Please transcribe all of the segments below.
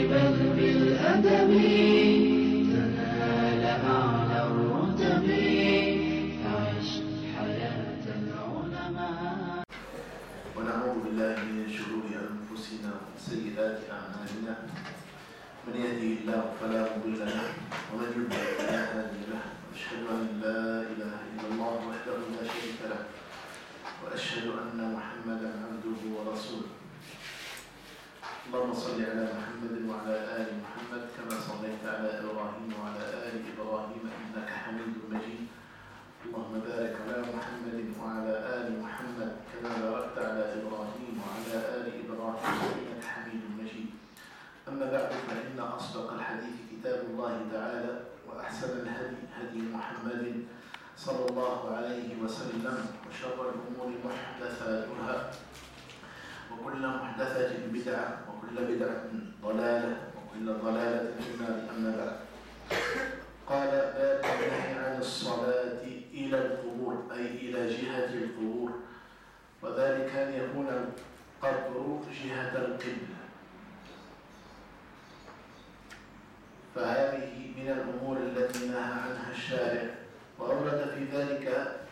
بل بالأدب تنال أعلى الرتب. فعش حياة العلماء. ونعوذ بالله من شرور أنفسنا وسيئات أعمالنا. من يهده الله فلا مضل له ومن يضلل فلا هادي له. وأشهد أن لا إله إلا الله وحده لا شريك له وأشهد أن محمدا عبده ورسوله. اللهم صل على محمد وعلى آل محمد كما صليت على إبراهيم وعلى آل إبراهيم إنك حميد مجيد. اللهم بارك على محمد وعلى آل محمد كما باركت على إبراهيم وعلى آل إبراهيم إنك حميد مجيد. أما بعد، فإن أصدق الحديث كتاب الله تعالى، وأحسن الهدي هدي محمد صلى الله عليه وسلم، وشر الأمور محدثاتها، وكل محدثة بدعة، وكل بدعة ضلالة، وكل ضلالة في النار. أما بعد، قال باب النهي عن الصلاة إلى القبور، أي إلى جهة القبور، وذلك أن يكون القبر جهة القبلة. فهذه من الأمور التي نهى عنها الشارع، وأورد في ذلك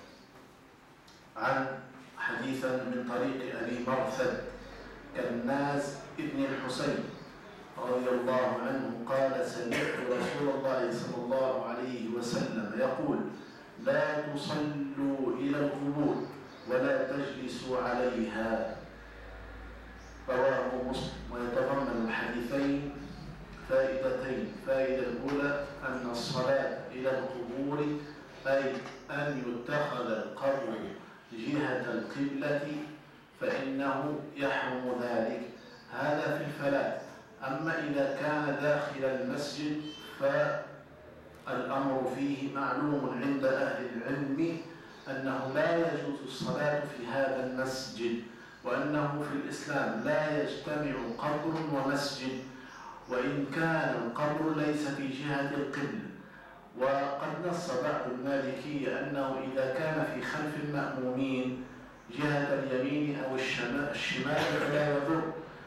عن حديثا من طريق أبي مرثد كالناز ابن الحسين رضي الله عنه قال: سمعت رسول الله صلى الله عليه وسلم يقول: لا تصلوا إلى القبور ولا تجلسوا عليها. رواه مسلم. ويتضمن الحديثين فائدتين. فائدة الأولى أن الصلاة إلى القبور أي أن يتخذ القبر جهة القبلة فإنه يحرم ذلك. هذا في الفلاة. أما إذا كان داخل المسجد فالأمر فيه معلوم عند أهل العلم أنه لا يجوز الصلاة في هذا المسجد، وأنه في الإسلام لا يجتمع قبر ومسجد، وإن كان القبر ليس في جهة القبلة. وقد نص بعض المالكية أنه إذا كان في خلف المأمومين جهة اليمين أو الشمال فلا يضر.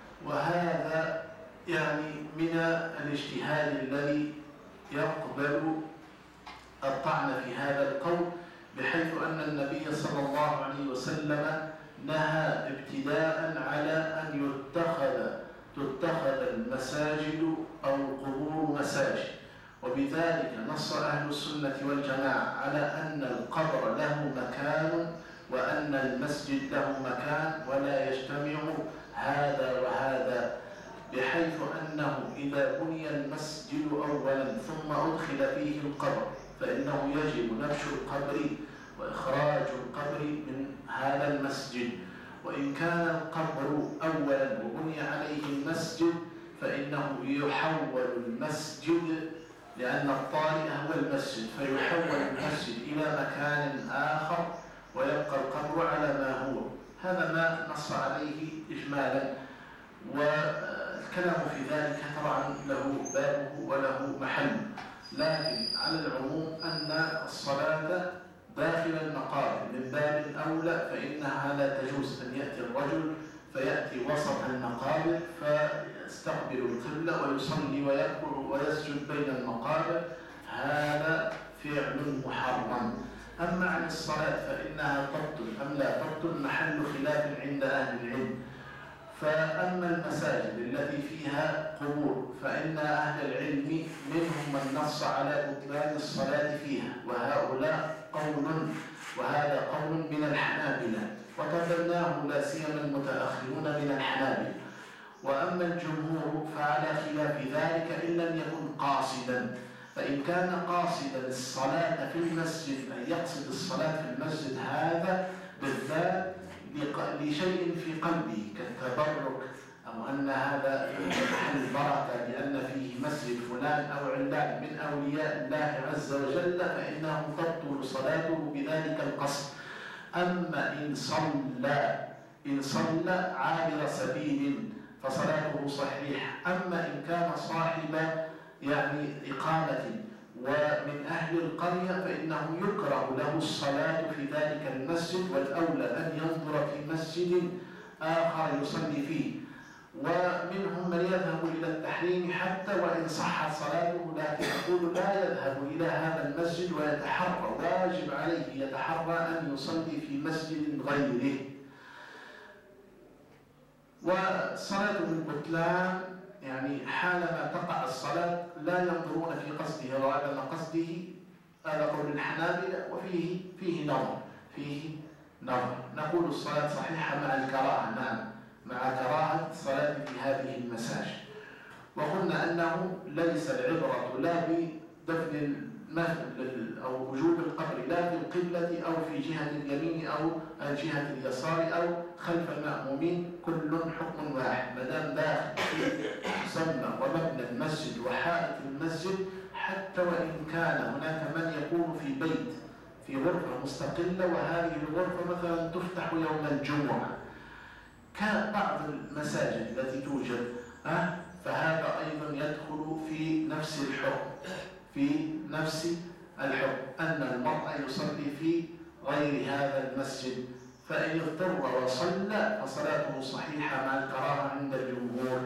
وهذا يعني من الاجتهاد الذي يقبل الطعن في هذا القول، بحيث أن النبي صلى الله عليه وسلم نهى ابتداء على أن تتخذ المساجد أو القبور مساجد. وبذلك نص أهل السنة والجماعة على أن القبر له مكان وأن المسجد له مكان، ولا يجتمع هذا وهذا، بحيث أنه إذا بني المسجد أولا ثم أدخل فيه القبر فإنه يجب نبش القبر وإخراج القبر من هذا المسجد. وإن كان القبر أولا وبني عليه المسجد فإنه يحول المسجد، لأن الطارئ هو المسجد، فيحول المسجد إلى مكان آخر ويبقى القبر على ما هو. هذا ما نص عليه إجمالا، والكلام في ذلك طبعا له بابه وله محل. لكن على العموم أن الصلاة داخل المقابر من باب أولى، فإنها لا تجوز أن يأتي الرجل فيأتي وسط المقابر فيستقبل القبلة ويصلي ويركع ويسجد بين المقابر. هذا فعل محرم. أما عن الصلاة فإنها تبطل أم لا تبطل محل خلاف عند أهل العلم. فأما المساجد التي فيها قبور فإن أهل العلم منهم من نص على بطلان الصلاة فيها، وهذا قول من الحنابلة، وتبناه لا سيما المتأخرون من الحنابلة. وأما الجمهور فعلى خلاف ذلك إن لم يكن قاصدا. فإن كان قاصدا الصلاة في المسجد، أن يقصد الصلاة في المسجد هذا بالذات لشيء في قلبه كالتبرك، أو أن هذا محل بركة لأن فيه مسجد فلان أو علان من أولياء الله عز وجل، فإنه تبطل صلاته بذلك القصد. أما إن صلى عابر سبيل فصلاته صحيحة. أما إن كان صاحب إقامة ومن أهل القرية فإنه يكره له الصلاة في ذلك المسجد، والأولى أن ينظر في مسجد آخر يصلي فيه. ومنهم من يذهب إلى التحريم حتى وإن صحت صلاته، لكن يقول لا يذهب إلى هذا المسجد ويتحرى، واجب عليه يتحرى أن يصلي في مسجد غيره. والصلاة بالبطلان يعني حالما تقع الصلاة لا ينظرون في قصده وعدم قصده، هذا قول الحنابلة، وفيه نظر. نقول الصلاة صحيحة مع الكراهة، نعم، مع كراهة الصلاة في هذه المساجد. وقلنا أنه ليس العبرة لا بدفن أو وجوب القبر لا في القبلة أو في جهة اليمين أو جهة اليسار أو خلف المأمومين، كل حكم واحد، ما دام داخل في مسمى ومبنى المسجد وحائط المسجد، حتى وإن كان هناك من يكون في بيت في غرفة مستقلة، وهذه الغرفة مثلا تفتح يوم الجمعة كبعض المساجد التي توجد، فهذا أيضا يدخل في نفس الحكم، أن المرء يصلي في غير هذا المسجد، فإن اضطر وصلى فصلاته صحيحة مع الكراهة عند الجمهور.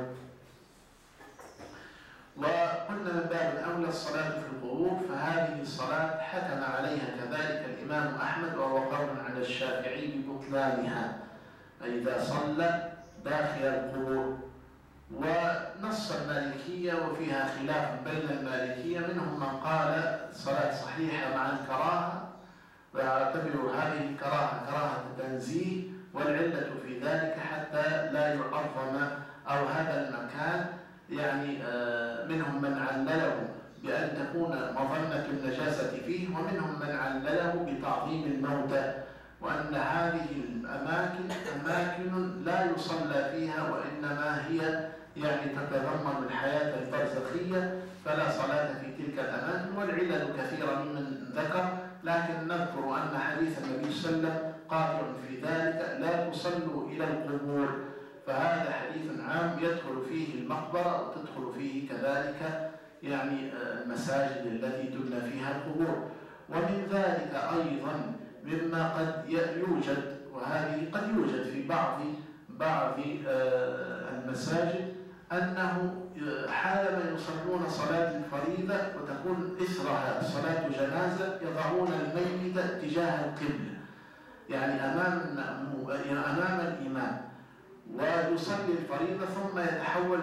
وقلنا من باب الأولى الصلاة في القبور، فهذه الصلاة حكم عليها كذلك الإمام أحمد وهو قول على الشافعي ببطلانها، إذا صلى داخل القبور. ونص المالكية وفيها خلاف بين المالكية، منهم من قال الصلاة صحيحة مع الكراهة، ويعتبر هذه الكراهة كراهة تنزيه، والعلة في ذلك حتى لا يعظم أو هذا المكان، يعني منهم من علله بأن تكون مظنة النجاسة فيه، ومنهم من علله بتعظيم الموتى، وأن هذه الأماكن أماكن لا يصلى فيها، وإنما هي يعني تتضمن الحياة البرزخية، فلا صلاة في تلك الأماكن. والعلل كثيرة ممن ذكر، لكن نذكر أن حديث النبي صلى الله عليه وسلم قاطع في ذلك، لا تصلوا إلى القبور، فهذا حديث عام يدخل فيه المقبرة وتدخل فيه كذلك يعني المساجد التي تبنى فيها القبور. ومن ذلك أيضا مما قد يوجد، وهذه قد يوجد في بعض المساجد، أنه حالما يصلون صلاة الفريضة وتكون إثرها صلاة جنازة يضعون الميت تجاه القبلة، يعني أمام الإمام، ويصلي الفريضة ثم يتحول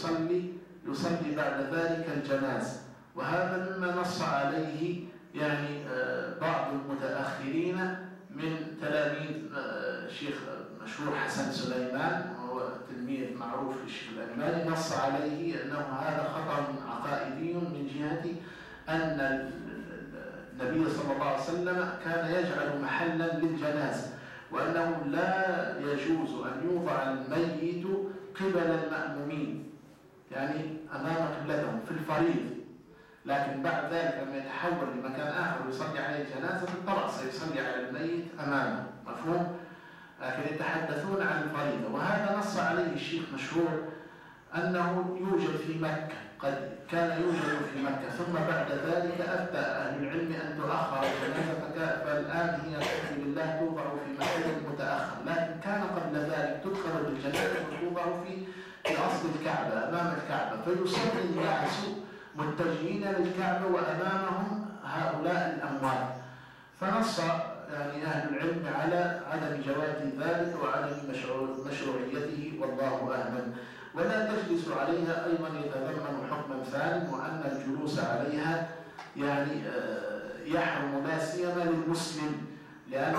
فيصلي بعد ذلك الجنازة. وهذا مما نص عليه يعني بعض المتأخرين من تلاميذ الشيخ مشهور حسن سليمان، وهو تلميذ معروف للشيخ الألباني، نص عليه أنه هذا خطأ عقائدي من جهة أن النبي صلى الله عليه وسلم كان يجعل محلا للجنازة، وأنه لا يجوز أن يوضع الميت قبل المأمومين، يعني أمام قبلتهم في الفريض، لكن بعد ذلك لما يتحول لمكان آخر يصلي عليه الجنازة بالطبع سيصلي على الميت أمامه، مفهوم؟ لكن يتحدثون عن الفريضة. وهذا نص عليه الشيخ مشهور أنه يوجد في مكة، قد كان يوجد في مكة، ثم بعد ذلك أفتى أهل العلم أن تؤخر الجنازة، فالآن هي الحمد لله توضع في مكان متأخر، لكن كان قبل ذلك تدخل بالجنازة وتوضع في أصل الكعبة أمام الكعبة، فيصلي الناس متجهين للكعبة وأمامهم هؤلاء الأموات. فنص يعني أهل العلم على عدم جواز ذلك وعدم مشروعيته، والله أعلم. ولا تجلس عليها أيضا يتضمن حكما ثاني، وأن الجلوس عليها يعني يحرم لا سيما للمسلم، لأن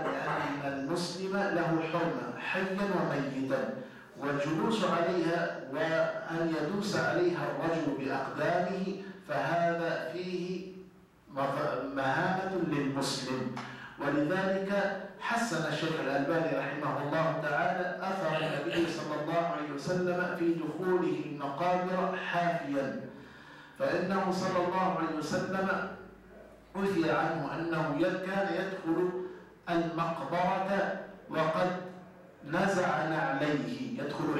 المسلم له حرمة حيا وميتا، والجلوس عليها وأن يدوس عليها الرجل بأقدامه فهذا فيه مهانة للمسلم. ولذلك حسن الشيخ الألباني رحمه الله تعالى أثر النبي صلى الله عليه وسلم في دخوله المقابر حافيا، فإنه صلى الله عليه وسلم أثر عنه أنه كان يدخل المقبرة وقد نزع نعليه، يدخل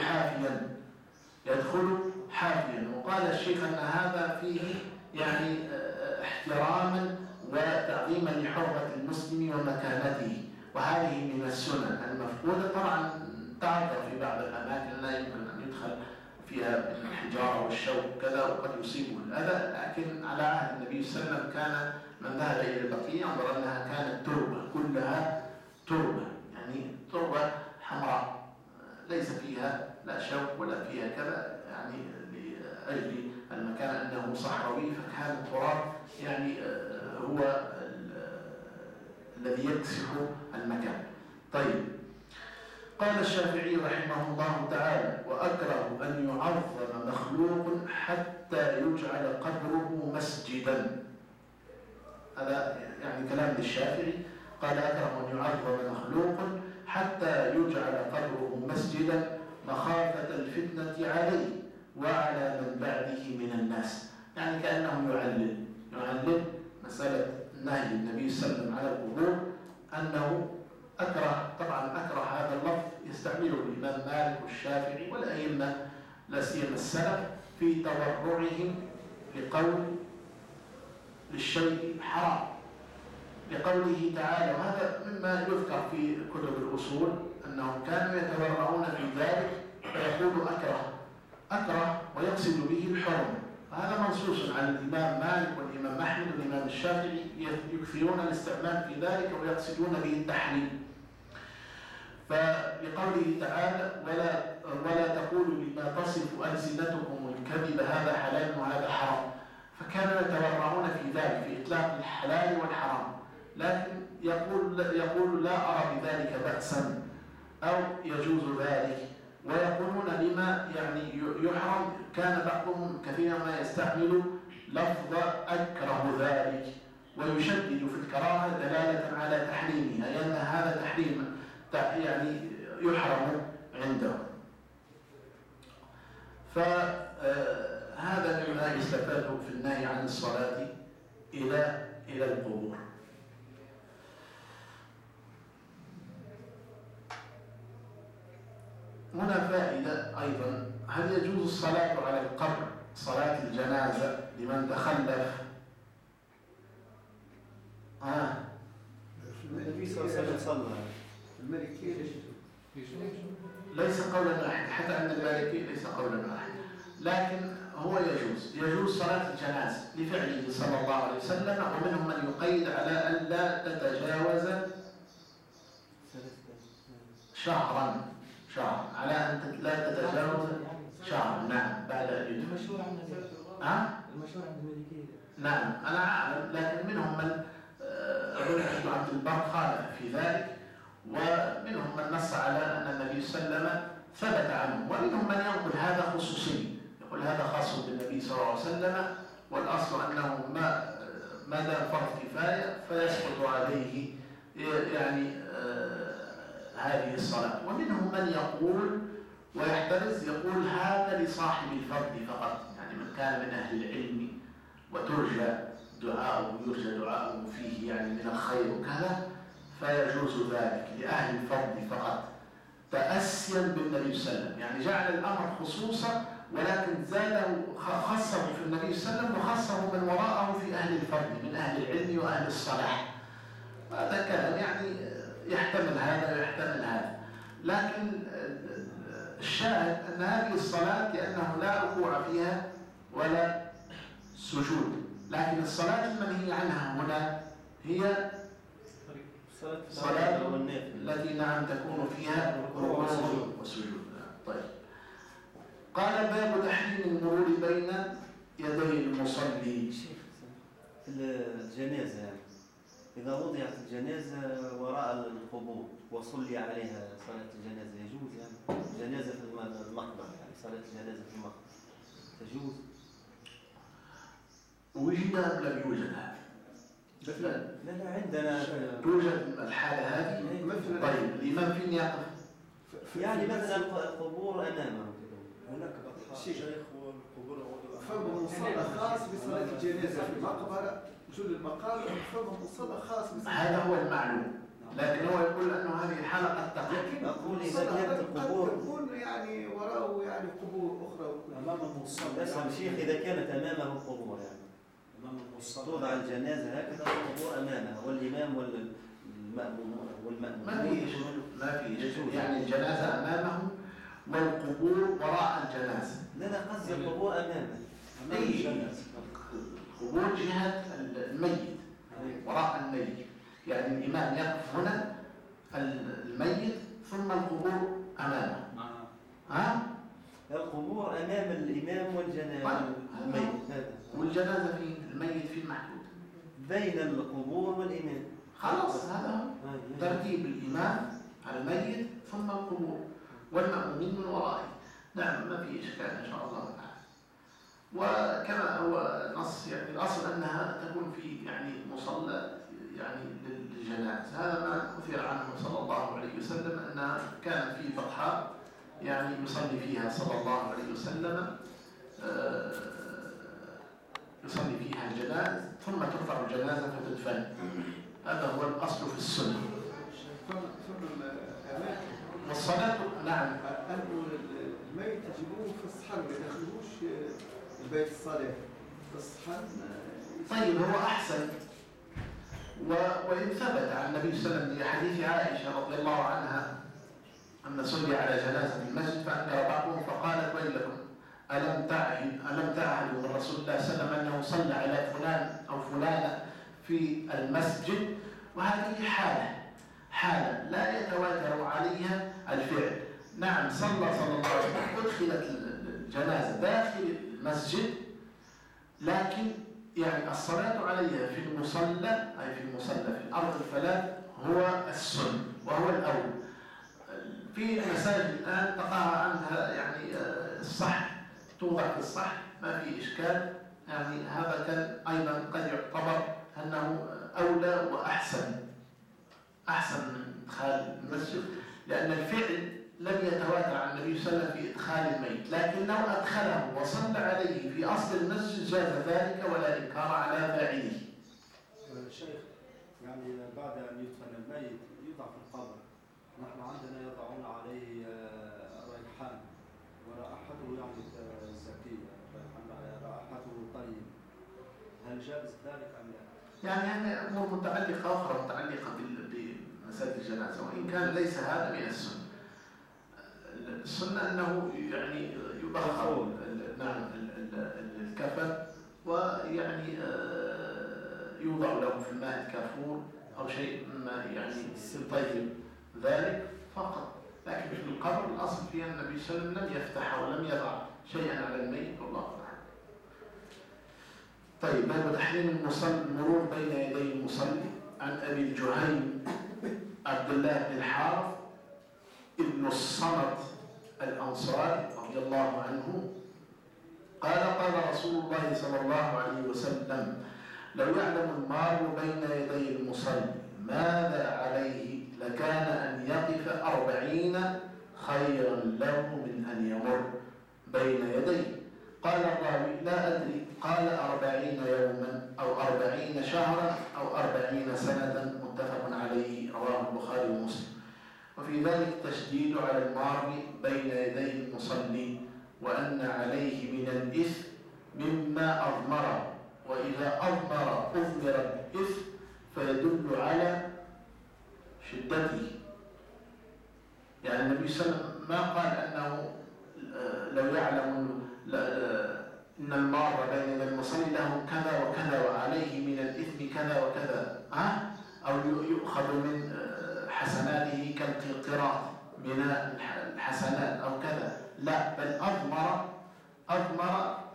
حافيا. وقال الشيخ أن هذا فيه يعني احتراما وتعظيما لحرمة المسلم ومكانته، وهذه من السنن المفقودة. طبعا تعذر في بعض الأماكن لا يمكن أن يدخل في فيها من الحجارة والشوك كذا وقد يصيبه الأذى، لكن على عهد النبي صلى الله عليه وسلم كان من ذهب إلى البقيع انظر أنها كانت تربة، كلها تربة، يعني تربة حمراء ليس فيها لا شوك ولا فيها كذا، يعني لأجل المكان أنه صحراوي فكان التراب يعني هو الذي يكسح المكان. طيب، قال الشافعي رحمه الله تعالى: وأكره أن يعظم مخلوق حتى يجعل قبره مسجدا. هذا يعني كلام للشافعي، قال: أكره أن يعظم مخلوق حتى يجعل قبره مسجدا مخافة الفتنة عليه وعلى من بعده من الناس. يعني كأنه يعلل مسألة نهي النبي صلى الله عليه وسلم على القبور، أنه أكره، طبعا أكره هذا اللفظ يستعمله الإمام مالك والشافعي والأئمة لا سيما السلف في تورعهم لقول للشيء حرام، لقوله تعالى، وهذا مما يذكر في كتب الأصول أنهم كانوا يتورعون في ذلك فيقول أكره ويقصد به الحرم. هذا منصوص عن الإمام مالك والإمام أحمد والإمام الشافعي، يكثرون الاستعمال في ذلك ويقصدون به التحريم. فلقوله تعالى: ولا تقولوا لما تصف ألسنتكم الكذب هذا حلال وهذا حرام، فكانوا يتورعون في ذلك في إطلاق الحلال والحرام، لكن يقول لا أرى بذلك بأسا أو يجوز ذلك، ويقولون لما يعني يحرم كان بعضهم كثيرا ما يستعمل لفظ أكره ذلك ويشدد في الكراهة دلالة على تحريمها، لأن هذا تحريم يعني يحرم عنده. فهذا مما يستفاد في النهي عن الصلاة إلى القبور. هنا فائدة أيضا: هل يجوز الصلاة على القبر صلاة الجنازة لمن تخلف؟ النبي صلى الله عليه وسلم صلى المالكي ليس قولا واحد، حتى أن المالكي ليس قولا واحد، لكن هو يجوز صلاة الجنازة لفعله صلى الله عليه وسلم، ومنهم من يقيد على أن لا تتجاوز شهر، على أن لا تتجاوز شهر. نعم، بعد أن يدخل. المشهور عند المالكية. نعم، أنا أعلم، لكن منهم من ابن عبد البر خالف في ذلك، ومنهم من نص على أن النبي صلى الله عليه وسلم ثبت عنه، ومنهم من ينقل هذا خصوصي، يقول هذا خاص بالنبي صلى الله عليه وسلم، والأصل أنه ما دام فرض كفاية فيسقط عليه يعني هذه الصلاة. ومنهم من يقول ويحترز، يقول هذا لصاحب الفرد فقط، يعني من كان من أهل العلم وترجى دعاؤه فيه يعني من الخير وكذا، فيجوز ذلك لأهل الفرد فقط تأسيا بالنبي صلى الله عليه وسلم، يعني جعل الأمر خصوصا ولكن زاده، خصه في النبي صلى الله عليه وسلم وخصه من وراءه في أهل الفرد من أهل العلم وأهل الصلاح. هذا كلام يعني يحتمل هذا ويحتمل هذا، لكن الشاهد أن هذه الصلاة كأنه لا ركوع فيها ولا سجود، لكن الصلاة المنهي عنها هنا هي صلاة التي نعم تكون فيها ركوع وسجود. طيب، قال: باب تحريم المرور بين يدي المصلي. الجنازة يعني إذا وضعت الجنازة وراء القبور وصلي عليها صلاة الجنازة يجوز؟ يعني الجنازة في المقبرة، يعني صلاة الجنازة في المقبرة تجوز؟ وجد أم لم يوجد هذا؟ لا عندنا توجد الحالة هذه. طيب، الإمام فين يقف؟ يعني مثلا القبور أمامه هناك الشيخ والقبور فهم مصلى خاص بصلاة الجنازة في المقبرة، وجود المقام فهم مصلى خاص بصلاة. هذا هو المعلوم، لكن هو يقول أنه هذه الحالة قد تقع. أقول إذا كانت القبور تكون يعني وراءه يعني قبور أخرى أمامه مصلى. اسمع الشيخ، إذا كانت أمامه القبور يعني أمامه مصلى توضع الجنازة هكذا القبور أمامها والإمام والمأموم ما فيش يعني الجنازة أمامه والقبور وراء الجنازة. لا قصدي القبور أمامه. القبور جهة الميت، وراء الميت، يعني الإمام يقف هنا الميت ثم القبور أمامه. القبور أمام الإمام والجنازة الميت هذا، والجنازة في الميت في المحدود بين القبور والإمام. خلاص هذا ترتيب الإمام على الميت ثم القبور والمأمومين من ورائه. نعم ما في إشكال إن شاء الله تعالى. وكما هو نص يعني الأصل أنها تكون في يعني مصلى يعني للجنازة. هذا ما أثير عنه صلى الله عليه وسلم أن كان في بطحاء يعني يصلي فيها صلى الله عليه وسلم، يصلي فيها الجنازة ثم ترفع الجنازة فتدفن. هذا هو الأصل في السنة. والصلاة نعم الميت يجيبوه في الصحن، ما يدخلوش البيت الصالح في الصحن. طيب هو أحسن. وإن ثبت عن النبي صلى الله عليه وسلم حديث عائشة رضي الله عنها أن صلي على جنازة في المسجد فأنكر بعضهم فقالت ويلكم ألم تعهدوا من رسول الله صلى الله عليه وسلم أنه صلى على فلان أو فلانة في المسجد. وهذه حالة لا يتواتر عليها الفعل. نعم صلى الله عليه وسلم، أدخلت الجنازة داخل المسجد، لكن يعني الصلاة عليها في المصلى، أي في المصلى في الأرض الفلاة هو السنة وهو الأول. في المساجد الآن تقع عنها يعني الصح، توضع في الصح ما في إشكال. يعني هذا كان أيضا قد يعتبر أنه أولى وأحسن من إدخال المسجد، لأن الفعل لم يتواتر عن النبي صلى الله عليه وسلم في إدخال الميت، لكن لو أدخله وصلى عليه في أصل المسجد جاز ذلك ولا إنكار على فاعله. شيخ يعني بعد أن يدفن الميت يوضع في القبر، نحن عندنا يضعون عليه ريحان ورائحته يعني زكية، رائحته طيبة، هل جائز ذلك أم لا؟ يعني هذه أمور متعلقة أخرى متعلقة بمساجد الجنازة، وإن كان ليس هذا من السنة. السنة أنه يعني يبخر نعم الكفن ويعني يوضع له في الماء الكافور أو شيء مما يعني يطيب ذلك فقط. لكن في القبر الأصل فيها النبي صلى الله عليه وسلم لم يفتح ولم يضع شيئا على الميت والله أعلم. طيب باب تحريم المرور بين يدي المصلي. عن أبي الجهيم عبد الله بن الحارث ابن الصمت الأنصاري رضي الله عنه قال قال رسول الله صلى الله عليه وسلم لو يعلم المار بين يدي المصلي ماذا عليه لكان أن يقف 40 خيرا له من أن يمر بين يديه. قال الراوي لا أدري، قال 40 يوما أو 40 شهرا أو 40 سنة، متفق عليه، رواه البخاري ومسلم. وفي ذلك تشديد على المار بين يدي المصلي، وأن عليه من الإثم مما أضمره، وإذا أضمر الإثم فيدل على شدته. يعني النبي صلى الله عليه وسلم ما قال أنه لو يعلم إن المار بين يدي المصلي له كذا وكذا وعليه من الإثم كذا وكذا، أو يؤخذ من حسناته كالقراط من الحسنات أو كذا، لا، بل أضمر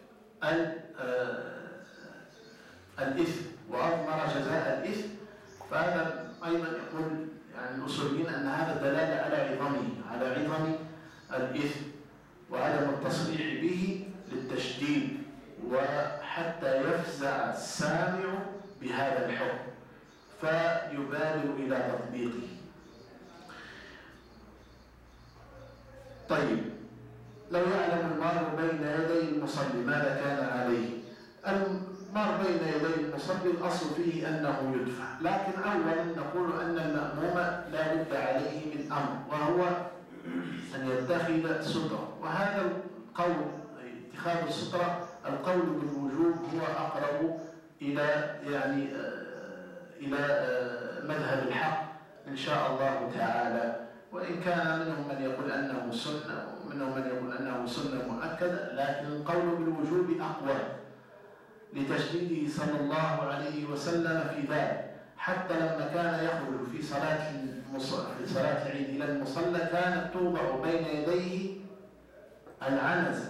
الإثم وأضمر جزاء الإثم. فهذا أيضا يقول يعني الأصوليين أن هذا دلالة على عظم الإثم وعدم التصريح به للتشديد، وحتى يفزع السامع بهذا الحكم فيبادر إلى تطبيقه. طيب لو يعلم المار بين يدي المصلي ماذا كان عليه؟ المار بين يدي المصلي الأصل فيه أنه يدفع، لكن أولا نقول أن المأموم لا بد عليه من أمر، وهو أن يتخذ سترة. وهذا القول اتخاذ السترة القول بالوجوب هو أقرب إلى يعني إلى مذهب الحق إن شاء الله تعالى، وإن كان منهم من يقول أنه سنة ومن ومنهم من يقول أنه سنة مؤكدة، لكن القول بالوجوب أقوى لتشديده صلى الله عليه وسلم في ذلك. حتى لما كان يخرج في صلاة العيد إلى المصلى كانت توضع بين يديه العنزة.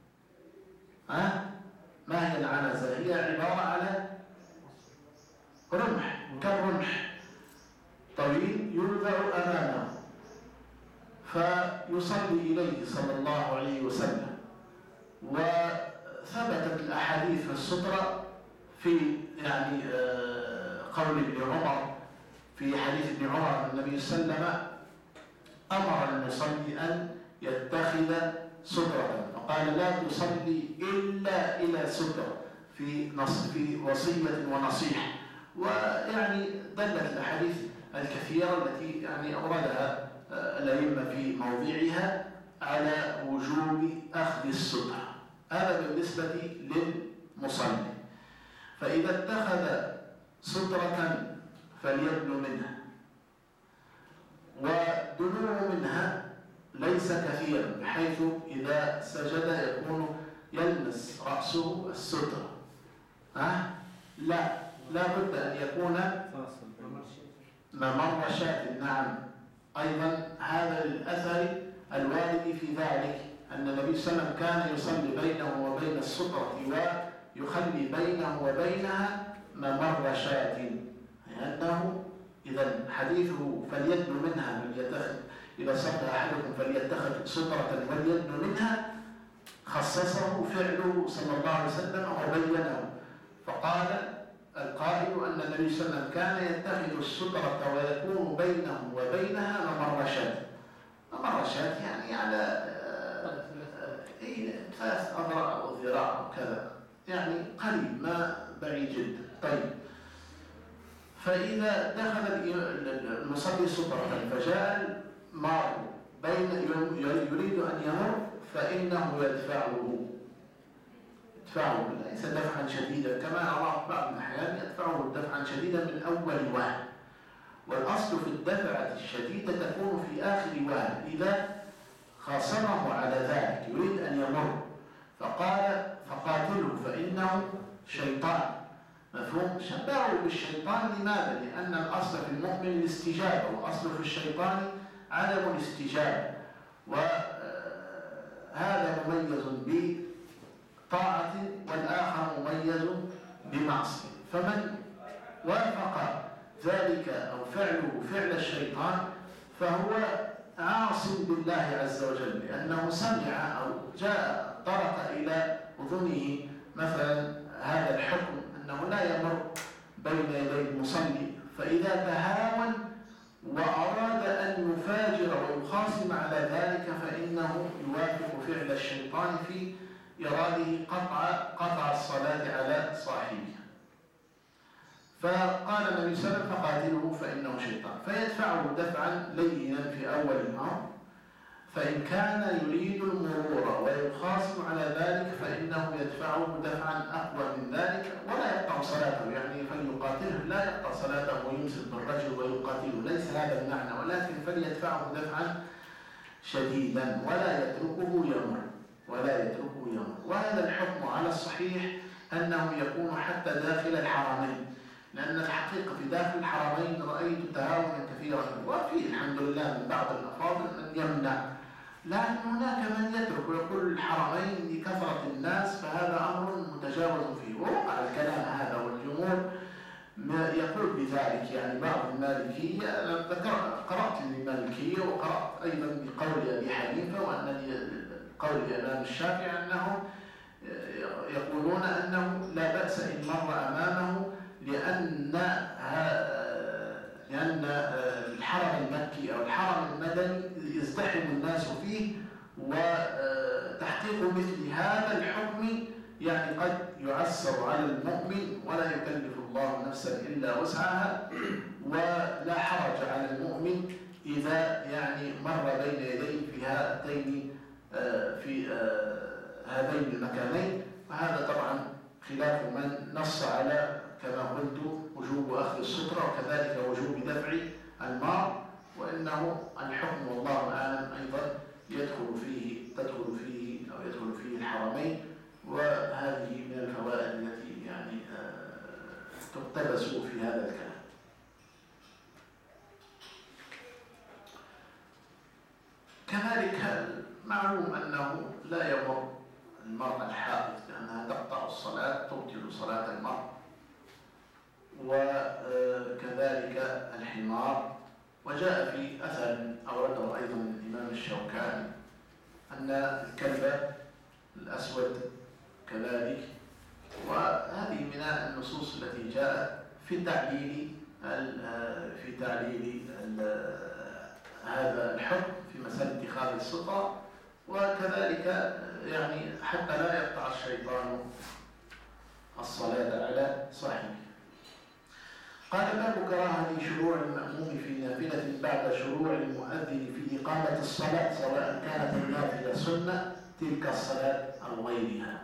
ما هي العنزة؟ هي عبارة على رمح، كالرمح طويل يوضع أمامه، فيصلي إليه صلى الله عليه وسلم. وثبتت الأحاديث في السترة في يعني قول ابن عمر في حديث ابن عمر النبي صلى الله عليه وسلم أمر المصلي أن يتخذ سترة، فقال لا تصلي إلا إلى سترة في وصية ونصيحة. ويعني دلت الأحاديث الكثيرة التي يعني أوردها الأئمة في موضعها على وجوب أخذ السترة. هذا بالنسبة للمصلي. فإذا اتخذ سترة فليدنو منها، ودنو منها ليس كثيرا بحيث إذا سجد يكون يلمس رأسه السترة. لا بد أن يكون ممر شاة. نعم، أيضا هذا الأثر الوارد في ذلك أن النبي صلى الله عليه وسلم كان يصلي بينه وبين السترة ويخلي بينه وبينها ممر شاة، لأنه إذا حديثه فليدنو منها إذا صلى أحدكم فليتخذ سترة وليدنو منها خصصه فعله صلى الله عليه وسلم وبينه. فقال القائل أن النبي صلى الله عليه وسلم كان يتخذ السترة ويكون بينه وبينها ممر شاة. ممر شاة يعني على 3 أذرع أو ذراع أو كذا، يعني قريب ما بعيد جدا. طيب، فإذا دخل المصلي سترة فجاء المار يريد أن يمر فإنه يدفعه ليس دفعا شديدا كما أراه بعض الأحيان، يدفعه دفعا شديدا من أول وهن. والأصل في الدفعة الشديدة تكون في آخر وهن. إذا خاصمه على ذلك يريد أن يمر فقال فقاتله فإنه شيطان، مفهوم؟ شبهه بالشيطان. لماذا؟ لأن الأصل في المؤمن الاستجابة، والأصل في الشيطان عدم الاستجابة، وهذا مميز بطاعة والآخر مميز بمعصية. فمن وافق ذلك أو فعله فعل الشيطان فهو عاص بالله عز وجل، لأنه سمع أو جاء طرق إلى أذنه مثلا هذا الحكم أنه لا يمر بين يدي المصلي، فإذا تهاون وأراد أن يفاجر ويخاصم على ذلك فإنه يوافق فعل الشيطان في إراده قطع الصلاة على صاحبها. فقال النبي صلى الله عليه وسلم فقاتله فإنه شيطان، فيدفعه دفعا لينا في أول الأمر. فإن كان يريد المرور ويخاصم على ذلك فإنه يدفعه دفعا أقوى من ذلك ولا يقطع صلاته، يعني فليقاتله لا يقطع صلاته ويمسك بالرجل ويقاتله، ليس هذا المعنى، ولكن فليدفعه دفعا شديدا ولا يتركه يمر. وهذا الحكم على الصحيح أنه يكون حتى داخل الحرمين، لأن الحقيقة في داخل الحرمين رأيت تهاونا كثيرا، وفي الحمد لله من بعض الأفاضل من يمنع، لكن هناك من يترك ويقول الحرمين لكثرة الناس فهذا أمر متجاوز فيه، ووقع الكلام هذا والجمهور يقول بذلك. يعني بعض المالكية قرأت للمالكية وقرأت أيضا بقول أبي حنيفة وأن قول الإمام الشافعي أنهم يقولون أنه لا بأس إن مر أمامه لأن الحرم المكي أو الحرم المدني يزدحم الناس فيه، وتحقيق مثل هذا الحكم يعني قد يعسر على المؤمن ولا يكلف الله نفسا إلا وسعها، ولا حرج على المؤمن إذا يعني مر بين يديه في هذين المكانين. وهذا طبعا خلاف من نص على كما قلت وجوب أخذ السترة وكذلك وجوب دفع المار، وإنه الحكم والله أعلم أيضا تدخل فيه الحرمين، وهذه من الفوائد التي يعني تقتبس في هذا الكلام. كذلك معلوم أنه لا يمر المرأة الحائض لأنها تقطع الصلاة، تبطل صلاة المرأة، وكذلك الحمار. وجاء في أثر أورده أيضا الإمام الشوكاني أن الكلب الأسود كذلك. وهذه من النصوص التي جاءت في تعليل هذا الحكم في مسألة اتخاذ السطرة، وكذلك يعني حتى لا يقطع الشيطان الصلاة على صاحبه. قال باب كراهة شروع المأموم في نافلة بعد شروع المؤذن في إقامة الصلاة سواء كانت النافلة سنة تلك الصلاة أو غيرها.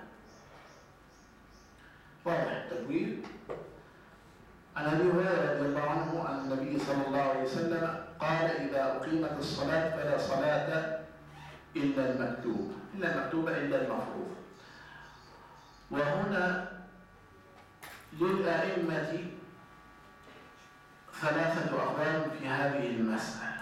واضح التبويب. عن أبي هريرة رضي الله عنه عن النبي صلى الله عليه وسلم قال إذا أقيمت الصلاة فلا صلاة إلا المكتوبة إلا المفروض. وهنا للأئمة ثلاثة أقوال في هذه المسألة.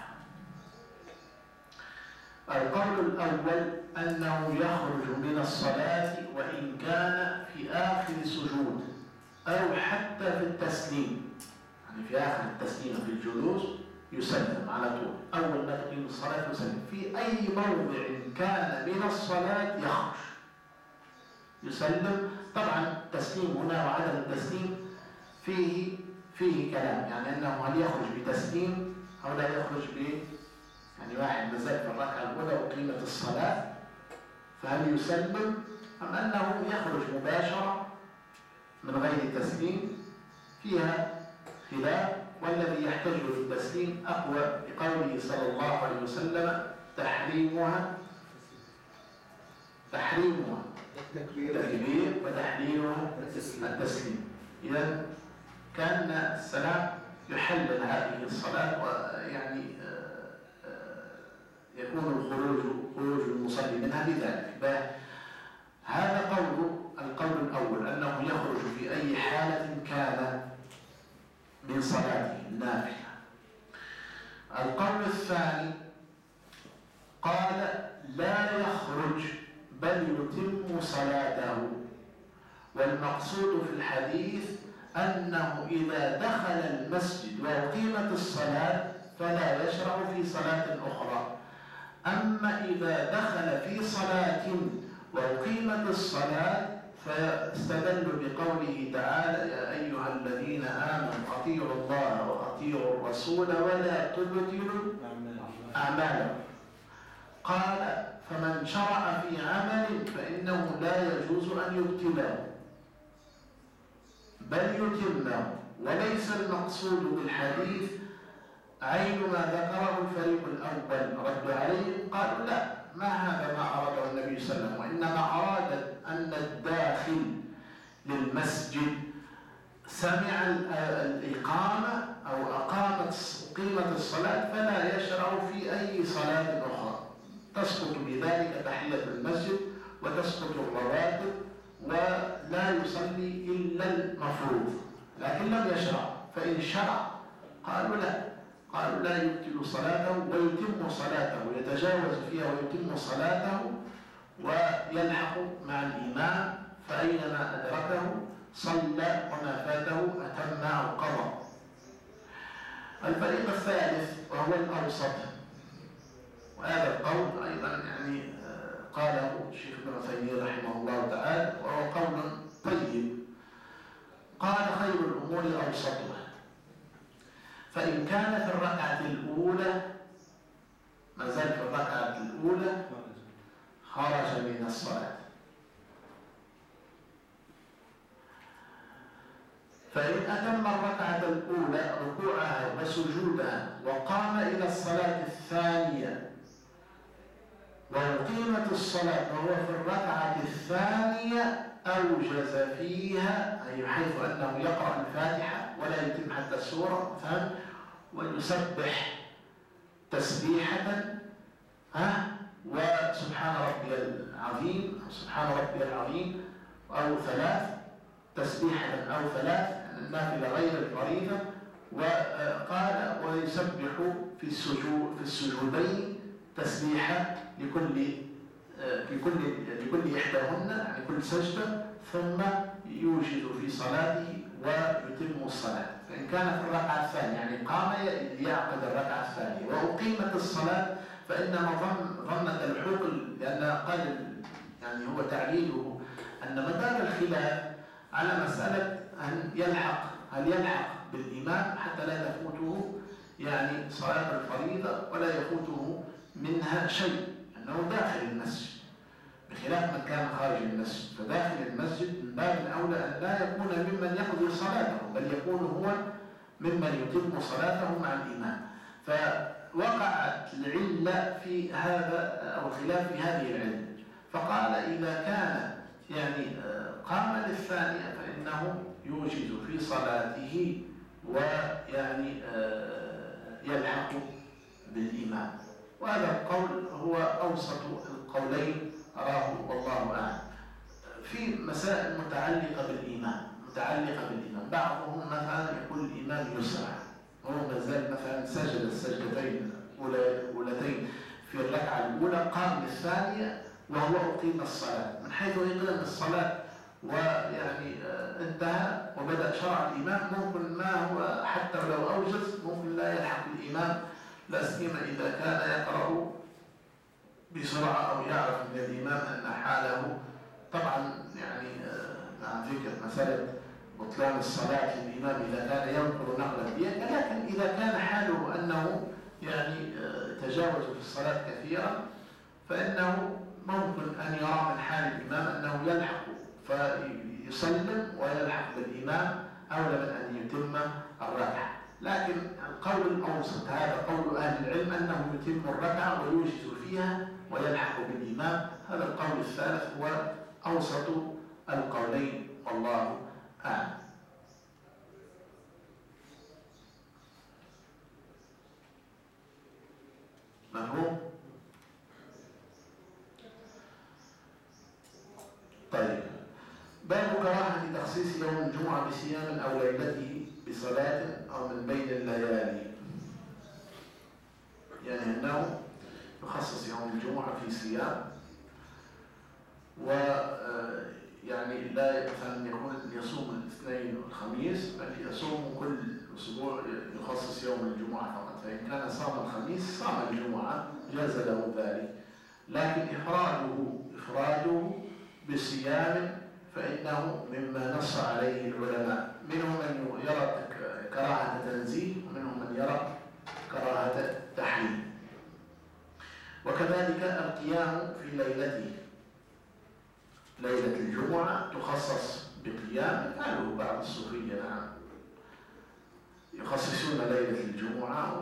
القول الأول أنه يخرج من الصلاة وإن كان في آخر سجود أو حتى في التسليم، يعني في آخر التسليم في الجلوس يسلم على طول، أول ما تقيم الصلاة يسلم، في أي موضع كان من الصلاة يخرج يسلم. طبعا التسليم هنا وعدم التسليم فيه كلام، يعني أنه هل يخرج بتسليم أو لا يخرج يعني واحد مازال في الركعة الأولى وقيمة الصلاة فهل يسلم أم أنه يخرج مباشرة من غير تسليم؟ فيها خلاف، والذي يحتج للتسليم أقوى بقوله صلى الله عليه وسلم تحريمها التكبير وتحليلها التسليم. إذا كان السلام يحلل هذه الصلاة، ويعني يكون خروج المصلي منها بذلك. هذا القول الأول أنه يخرج في أي حالة كان من صلاته النافلة. القول الثاني قال لا يخرج بل يتم صلاته، والمقصود في الحديث أنه إذا دخل المسجد وأقيمت الصلاة فلا يشرع في صلاة أخرى. أما إذا دخل في صلاة وأقيمت الصلاة فاستدل بقوله تعالى يا أيها الذين آمنوا أطيعوا الله وأطيعوا الرسول ولا تبطلوا أعمالكم. قال فمن شرع في عمل فإنه لا يجوز أن يبطله بل يتمه. وليس المقصود بالحديث عين ما ذكره الفريق الأول. رد عليهم قالوا لا، ما هذا ما أراده النبي صلى الله عليه وسلم، وإنما أراد أن الداخل للمسجد سمع الإقامة أو أقيمت الصلاة فلا يشرع في أي صلاة أخرى، تسقط بذلك تحية المسجد وتسقط الرواتب ولا يصلي إلا المفروض. لكن لم يشرع، فإن شرع قالوا لا يبطل صلاته ويتم صلاته، يتجاوز فيها ويتم صلاته ويلحق مع الإمام، فأينما أدركه صلى وما فاته أتم أو قضى. الفريق الثالث وهو الأوسط، وهذا القول أيضا يعني قاله الشيخ ابن عثيمين رحمه الله تعالى وهو قول طيب. قال خير الأمور أوسطها، فإن كان في الركعة الأولى ما زال في الركعة الأولى خرج من الصلاة، فإن أتم الركعة الأولى ركوعها وسجودها وقام إلى الصلاة الثانية وأقيمت الصلاة وهو في الركعة الثانية أوجز فيها، أي حيث أنه يقرأ الفاتحة ولا يتم حتى السورة ويسبح تسبيحة وسبحان ربي العظيم أو سبحان ربي العظيم أو 3 تسبيحة أو 3 النافلة غير الفريضة. وقال ويسبح في السجودين تسبيحة لكل إحداهن، يعني كل سجدة، ثم يوجد في صلاته ويتم الصلاة. فإن كان في الركعة الثانية يعني قام يعقد الركعة الثانية وأقيمت الصلاة فإنما ظنة الحوق، لأن قال يعني هو تعليله أن مدار الخلاف على مسألة هل يلحق بالإمام حتى لا تفوته يعني صلاة الفريضة ولا يفوته منها شيء، أنه داخل المسجد بخلاف من كان خارج المسجد. فداخل المسجد من باب الأولى أن لا يكون ممن يقضي صلاته، بل يكون هو ممن يتم صلاته مع الإمام. فوقعت العلة في هذا أو الخلاف في هذه العلة، فقال إذا كان يعني قام للثانية فإنه يوجد في صلاته ويعني يلحق بالإمام. وهذا القول هو أوسط القولين أراه والله أعلم. في مسائل متعلقة بالإمام بعضهم مثلا يقول الإمام يسرع، وهو ما زال مثلا سجد السجدتين الأولتين في الركعة الأولى، قام للثانية وهو أقيم الصلاة، من حيث يقيم الصلاة ويعني انتهى وبدأ شرع الإمام، ممكن ما هو حتى لو أوجز ممكن لا يلحق الإمام، لا سيما إذا كان يقرأ بسرعة أو يعرف من الإمام أن حاله طبعا يعني مع ذكر مسألة بطلان الصلاة للإمام إذا كان ينقل نقلا بيده، لكن إذا كان حاله أنه يعني تجاوز في الصلاة كثيرا فإنه ممكن أن يرى من حال الإمام أنه يلحق فيسلم ويلحق بالإمام أولى من أن يتم الركعة. لكن القول الأوسط هذا قول أهل العلم أنه يتم الركعة ويوجد فيها ويلحق بالإمام، هذا القول الثالث هو أوسط القولين والله أعلم. مفهوم؟ طيب، باب كراهة تخصيص يوم الجمعة بصيام أو ليلته بصلاة أو من بين الليالي، يعني أنه يخصص يوم الجمعة في صيام، ويعني لا مثلا يكون يصوم الاثنين والخميس، بل يصوم كل أسبوع يخصص يوم الجمعة فقط، فإن كان صام الخميس صام الجمعة جاز له ذلك. لكن إفراده بصيام فإنه مما نص عليه العلماء، منهم من يرى كراهة تنزيه ومنهم من يرى كراهة تحريم. وكذلك القيام في ليلته، ليلة الجمعة تخصص بقيام، قالوا بعض الصوفية نعم يخصصون ليلة الجمعة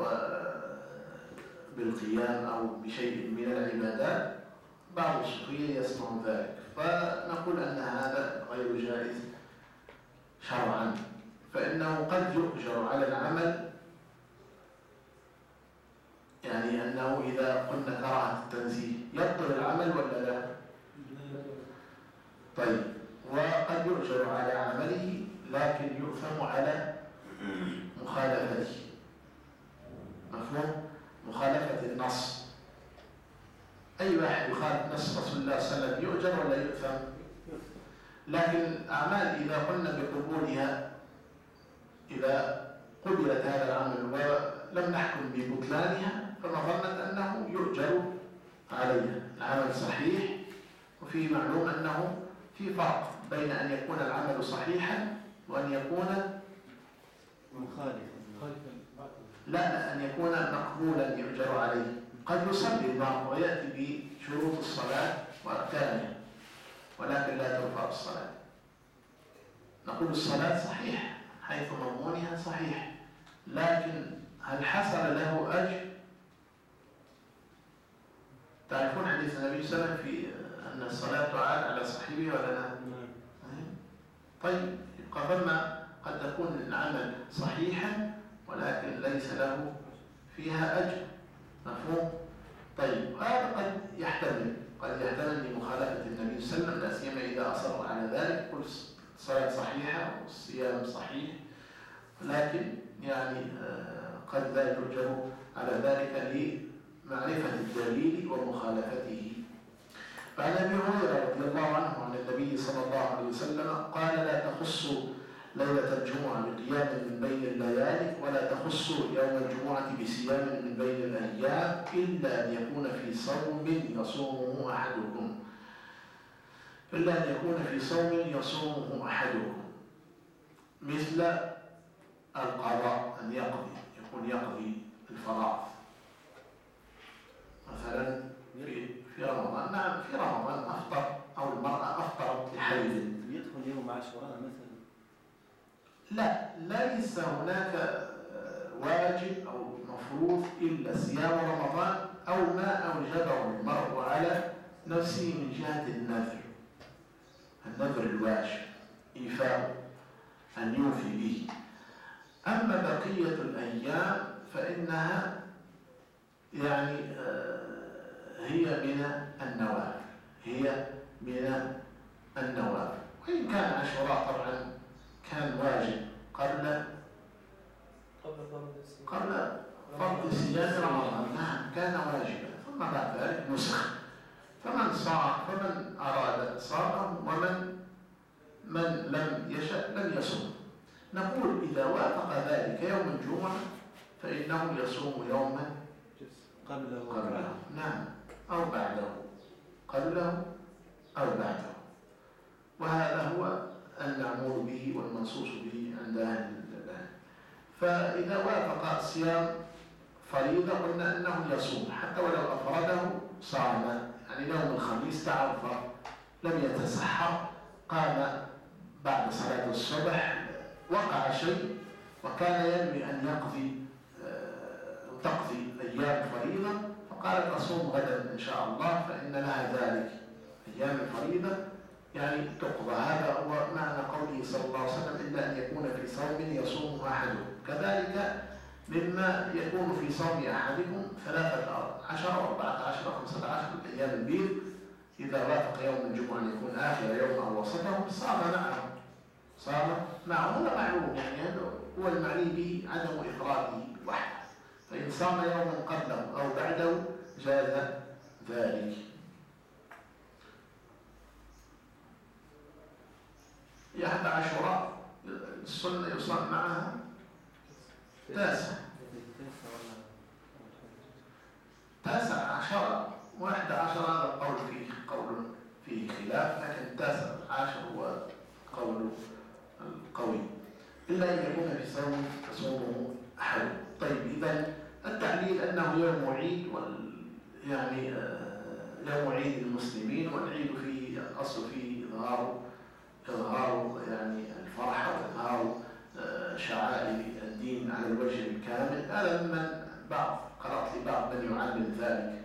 بالقيام أو بشيء من العبادات، بعض الصوفية يسمع ذلك، فنقول أن هذا غير جائز شرعا، فإنه قد يؤجر على العمل، يعني أنه إذا قلنا كراهة التنزيه يبطل العمل ولا لا؟ طيب، وقد يؤجر على عمله لكن يؤثم على مخالفته. مفهوم؟ مخالفة النص، أي واحد يخالف نص رسول الله صلى الله عليه وسلم يؤجر ولا يؤثم؟ لكن الأعمال إذا قلنا بقبولها، إذا قبلت هذا العمل ولم نحكم ببطلانها فنظنت أنه يؤجر عليها، العمل صحيح. وفي معلوم أنه في فرق بين أن يكون العمل صحيحا وأن يكون مخالفا، لا أن يكون مقبولا يؤجر عليه. قد يصلي المرء ويأتي بشروط الصلاة وأركانها ولكن لا ترفع الصلاة، نقول الصلاة صحيح حيث مضمونها صحيح، لكن هل حصل له أجر؟ تعرفون حديث النبي صلى الله عليه وسلم في أن الصلاة تعاد على صاحبه ولا لا؟ طيب، فما قد تكون العمل صحيحا ولكن ليس له فيها أجر. مفهوم؟ طيب هذا قد يحتمل لمخالفة النبي صلى الله عليه وسلم، لا سيما إذا أصر على ذلك. كل صلاة صحيحة والصيام صحيح، لكن يعني قد لا يرجع على ذلك لمعرفة الدليل ومخالفته. فعن أبي هريرة رضي الله عنه عن النبي صلى الله عليه وسلم قال: لا تخصوا ليلة الجمعة بقيام من بين الليالي، ولا تخصوا يوم الجمعة بصيام من بين الأيام، إلا أن يكون في صوم يصومه أحدكم، إلا أن يكون في صوم يصومه أحدكم، مثل القضاء، أن يكون يقضي الفرائض مثلا في رمضان. نعم، في رمضان أفطر، أو المرأة أفطرت لحيض. يدخل يوم عاشوراء مثلا؟ لا، ليس هناك واجب أو مفروض إلا صيام رمضان أو ما أوجبه المرء على نفسه من جهة النذر الواجب إيفاء، أن يوفي به. أما بقية الأيام فإنها يعني هي من النوافل، وإن كان عاشوراء طبعا كان واجب قبل فرض صيام رمضان. نعم، كان واجبا، ثم بعد ذلك نسخ، فمن أراد صامه، ومن لم يشأ لم يصوم. نقول إذا وافق ذلك يوم الجمعة فإنه يصوم يوما قبله، نعم، أو بعده، قبله أو بعده. وهذا هو المعمول به والمنصوص به عند أهل العلم. فإذا وافق صيام فريضة قلنا أنه يصوم، حتى ولو أفرده صام. يعني يوم الخميس تعرف لم يتسحر، قام بعد صلاة الصبح، وقع شيء وكان ينوي أن تقضي أيام فريضة، فقالت أصوم غدا إن شاء الله، فإن لها ذلك. أيام الفريضة يعني تقضى. هذا هو معنى قوله صلى الله عليه وسلم: إلا أن يكون في صوم يصومه أحدكم. كذلك مما يكون في صوم أحدكم 13 و14 و15 الأيام البيض، إذا وافق يوم الجمعة أن يكون آخر يوم أو وسطه صام معه. هذا معلوم، يعني هذا هو المعني به عدم إفراده وحده. فإن صام يوما قبله أو بعده جاز ذلك. أحد عاشوراء السنة يصام معها 9 10 و11. هذا قول فيه خلاف، لكن 19 هو قول القوي، إلا أن يكون في صوم تصومه أحد. طيب، إذا التعليل أنه يوم عيد، يعني يوم عيد المسلمين، والعيد فيه الأصل فيه إظهار يعني الفرحة وإظهار شعائر الدين على الوجه الكامل. هذا ممن قرأت لبعض من يعلم ذلك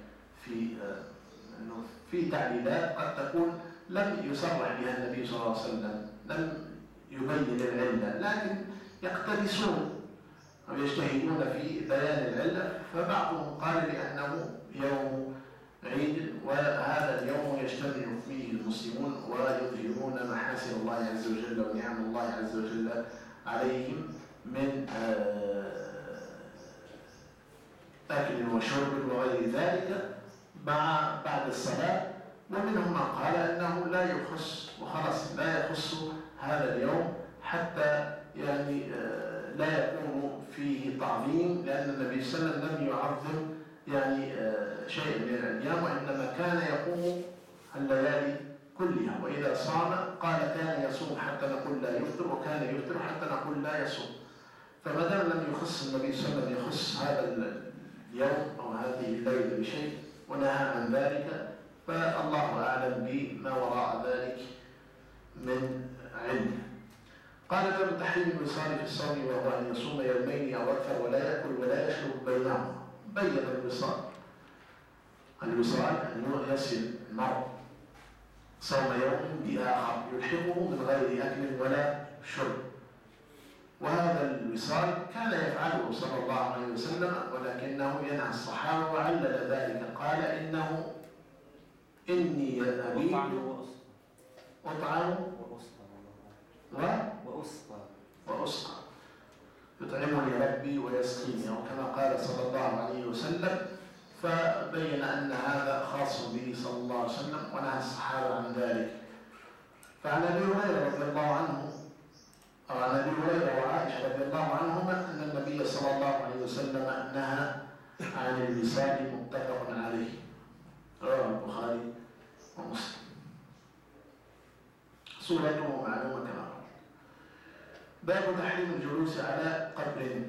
في تعليلات قد تكون لم يصرح بها النبي صلى الله عليه وسلم، لم يبين العلة، لكن يقتبسون أو يجتهدون في بيان العلة. فبعضهم قال لأنه يوم عيد، وهذا اليوم يجتمع فيه المسلمون ويظهرون محاسن الله عز وجل ونعم الله عز وجل عليهم من أكل وشرب وغير ذلك بعد الصلاة. ومنهم من قال أنه لا يخص وخلاص، لا يخص هذا اليوم حتى يعني لا يكون فيه تعظيم، لأن النبي صلى الله عليه وسلم لم يعظم يعني شيء من الأيام، وإنما كان يقوم الليالي كلها. وإذا صام قال كان يصوم حتى نقول لا يفطر، وكان يفطر حتى نقول لا يصوم. فما دام لم يخص النبي صلى الله عليه وسلم يخص هذا اليوم أو هذه الليلة بشيء ونهى عن ذلك، فالله أعلم بما وراء ذلك من علم. قال: باب تحريم الوصال في الصوم، وهو أن يصوم يومين أو أكثر ولا يأكل ولا يشرب بينهما. بين الوصال أن يصل المرء صوم يوم بآخر يلحقه من غير أكل ولا شرب، وهذا الوصال كان يفعله صلى الله عليه وسلم، ولكنه ينهى الصحابة وعلل ذلك قال إني أبيت أطعم وأسقى يطعمني ربي ويسقيني، أو كما قال صلى الله عليه وسلم. فبين أن هذا خاص به صلى الله عليه وسلم ونهى الصحابة عن ذلك. فعن أبي هريرة رضي الله عنه، أو عن أبي هريرة وعائشة رضي الله عنهما أن النبي صلى الله عليه وسلم نهى عن الوصال، متفق عليه، رواه البخاري ومسلم. صورته معلومة كما قال. باب تحريم الجلوس على قبر.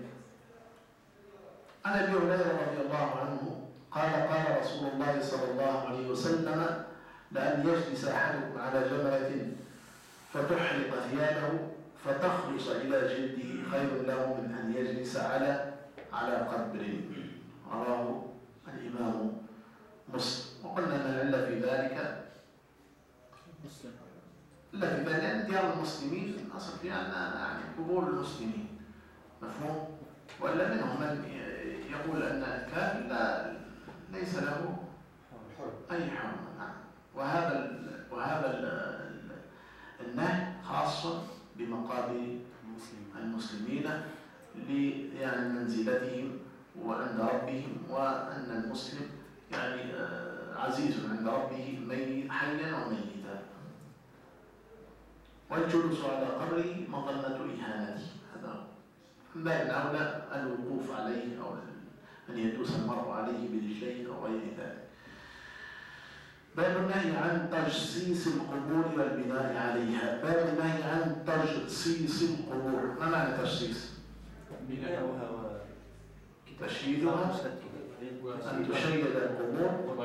عن أبي هريرة رضي الله عنه قال رسول الله صلى الله عليه وسلم: لأن يجلس أحدكم على جمرة فتحرق ثيابه فتخلص إلى جلده خير له من أن يجلس على قبر. رواه الإمام مسلم. وقلنا أن العلة في ذلك لأن ديار المسلمين أصل فيها يعني قبور المسلمين، مفهوم؟ وإلا منهم من يقول أن الكافر ليس له أي حرمة. وهذا النهي خاص بمقابر المسلمين يعني منزلتهم وعند ربهم، وأن المسلم يعني عزيز عند ربه حيا وميتا. والجلوس على قبره مظنة إهانته، هذا من باب أولى الوقوف عليه أو أن يدوس المرء عليه برجليه أو غير ذلك. باب النهي عن تجصيص القبور والبناء عليها. باب النهي عن تجصيص القبور. ما معنى تجصيص؟ بناؤها تشييدها، أن تشيد القبور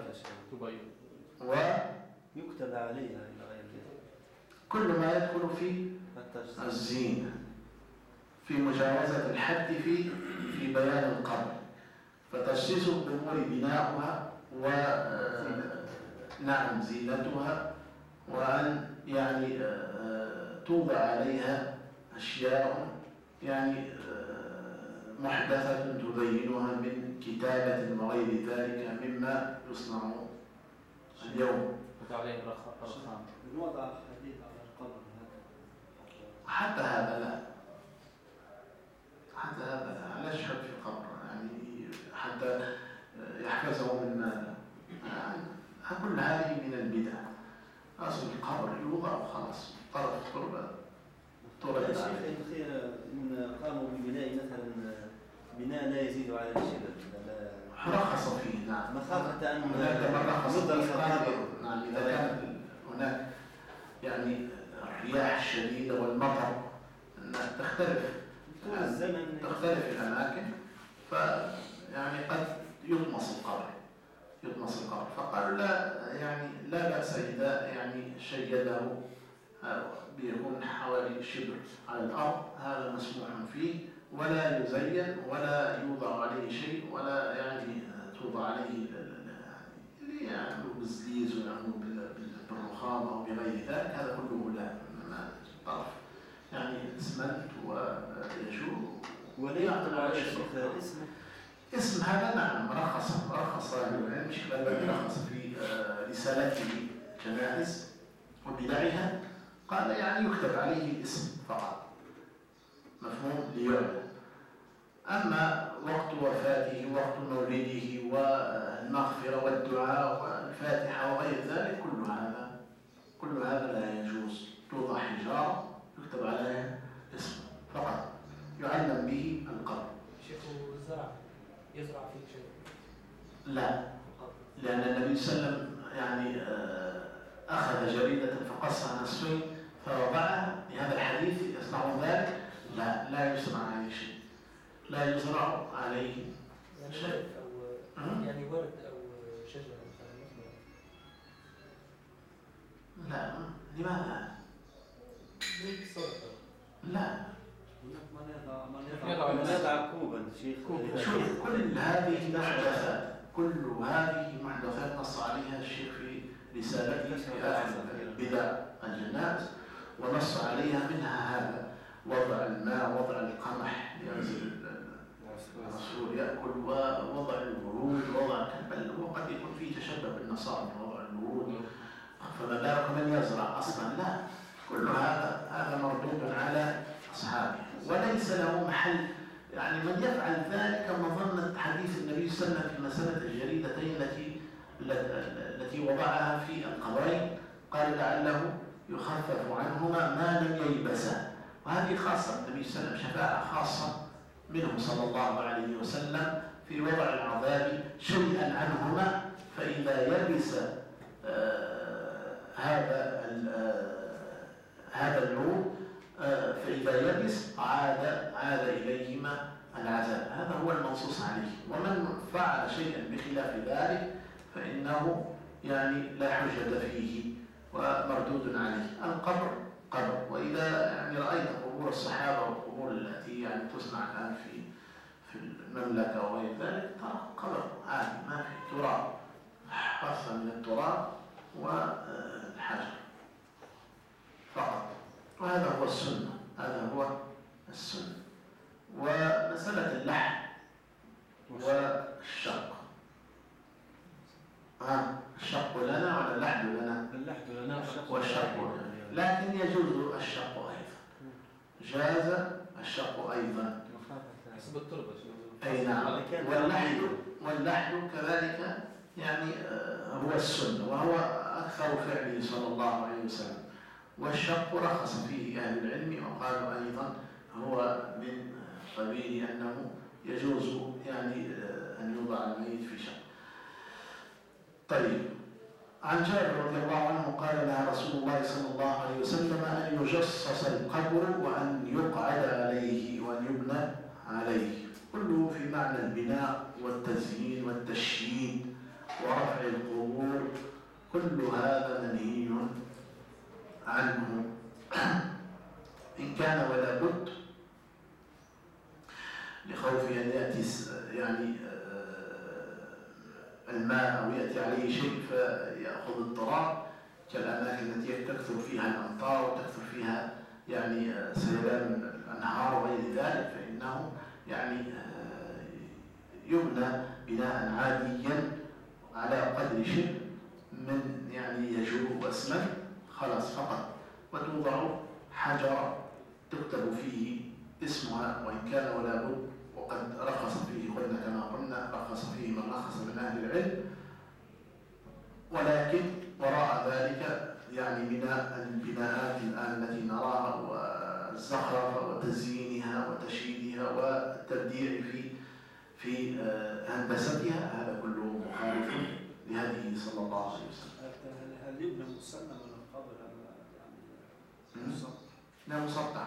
ويكتب عليها إلى غير ذلك. كل ما يدخل في الزينة، في مجاوزة الحد في بيان القبر. فتجصيص القبور بناؤها نعم زينتها، وأن يعني توضع عليها أشياء يعني محدثة تبينها من كتابة وغير ذلك مما يصنع اليوم. الوضع حديث على القبر حتى هذا لا، لا يشهد في القبر، يعني حتى يحفظه من ماذا؟ كل هذه من البدع. أصل القبر يوضع وخلاص، طرف التربة ترد عليه. إن قاموا ببناء مثلا بناء لا يزيد على الشبر، رخص فيه. نعم، مخافة أن يدرس القبر. نعم، إذا كان هناك يعني الرياح الشديدة والمطر تختلف الزمن، تختلف الأماكن، فيعني قد يطمس القبر. فقالوا لا بأس إذا يعني شيده بيكون حوالي شبر على الأرض، هذا مسموح فيه، ولا يزين ولا يوضع عليه شيء، ولا يعني توضع عليه اللي يعملوا بالزليز ويعملوا بالرخام أو بغير ذلك، هذا كله لا. طرف يعني اسمنت ويشوب ولا يعتبر على اسم هذا. نعم، رخص العلم، الشيخ الألباني رخص في رسالته جنائز وبدعها، قال يعني يكتب عليه اسم فقط، مفهوم، ليعلم. أما وقت وفاته، وقت مولده، والمغفرة والدعاء والفاتحة وغير ذلك، كل هذا لا يجوز. توضع حجارة يكتب عليها اسم فقط، يعلم به القبر. شيخ الزرع يزرع فيه شيء؟ لا، لأن النبي صلى الله عليه وسلم يعني أخذ جريدة فقصها نصفين فوضعها. لهذا الحديث يصنع ذلك؟ لا يصنع عليه شيء، لا يزرع عليه شيء. يعني ورد أو شجرة مثلا؟ لا، لماذا؟ لا، من يضع كوبا شيخ. كل هذه محدثات نص عليها الشيخ في رسالته في آخر بدع الجنائز، ونص عليها منها هذا. وضع الماء، وضع القمح ينزل الرسول يأكل، ووضع الورود، بل وقد يكون فيه تشبه بالنصارى وضع الورود، فما بالك من يزرع أصلا؟ لا، كل هذا مردود على أصحابه وليس له محل. يعني من يفعل ذلك مظنة حديث النبي صلى الله عليه وسلم في مسألة الجريدتين التي وضعها في القبرين، قال لعله يخفف عنهما ما لم ييبسا، وهذه خاصة النبي صلى الله عليه وسلم، شفاعة خاصة منه صلى الله عليه وسلم في وضع العذاب شيئا عنهما، فإذا يبس هذا العود، فإذا يبس عاد إليهما العذاب. هذا هو المنصوص عليه، ومن فعل شيئا بخلاف ذلك فإنه يعني لا حجة فيه ومردود عليه. القبر قبر، وإذا يعني رأيت قبور الصحابة والقبور التي يعني تصنع الآن في المملكة وغير ذلك، ترى قبر عادي ما في تراب، حصى من التراب والحجر فقط، وهذا هو السنة، هذا هو السنة. ومسألة اللحم والشق، الشق لنا ولا اللحم لنا؟ اللحم لنا والشق لنا، لكن يجوز الشق أيضا، جاز الشق أيضا حسب التربة. أي نعم. واللحم كذلك يعني هو السنة، وهو أكثر فعله صلى الله عليه وسلم. والشق رخص فيه أهل العلم وقالوا أيضا هو من قبيل أنه يجوز يعني أن يوضع الميت في شق. طيب، عن جابر رضي الله عنه قال نهى رسول الله صلى الله عليه وسلم أن يجصص القبر وأن يقعد عليه وأن يبنى عليه، كله في معنى البناء والتزيين والتشييد ورفع القبور، كل هذا منهي عنه إن كان ولا بد لخوف أن يأتي يعني الماء أو يأتي عليه شيء فيأخذ التراب، كالأماكن التي تكثر فيها الأمطار وتكثر فيها يعني سيلان الأنهار وغير ذلك، فإنه يعني يبنى بناء عاديا على قدر شيء من يعني يجوب اسما خلاص فقط، وتوضع حجر تكتب فيه اسمها وإن كان ولا بد، وقد رخص فيه قلنا كما قلنا رخص فيه من رخص من أهل العلم، ولكن وراء ذلك يعني من البناءات الآن التي نراها والزخرفة وتزيينها وتشييدها والتبديع في هندستها، هذا كله مخالف لهديه صلى الله عليه وسلم. هل يبنى مسنى من القبر يعني لا،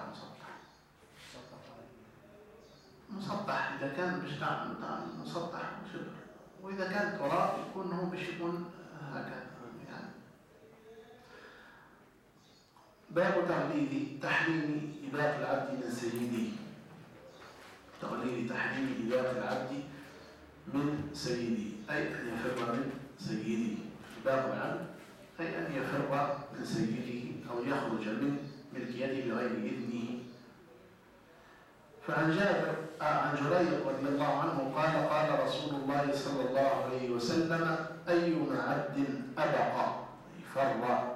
مسطح إذا كان بيشتغل مسطح شبر، وإذا كان تراب يكون هو بيكون هكذا يعني. باب تحريم إباق العبد من سيده، تحريم إباق العبد من سيده أي أن يفر من سيده. إباق العبد أي أن يفر من سيده أو يخرج من ملكيته بغير إذنه. فعن جرير رضي الله عنه قال قال رسول الله صلى الله عليه وسلم أيما عبد أبق فر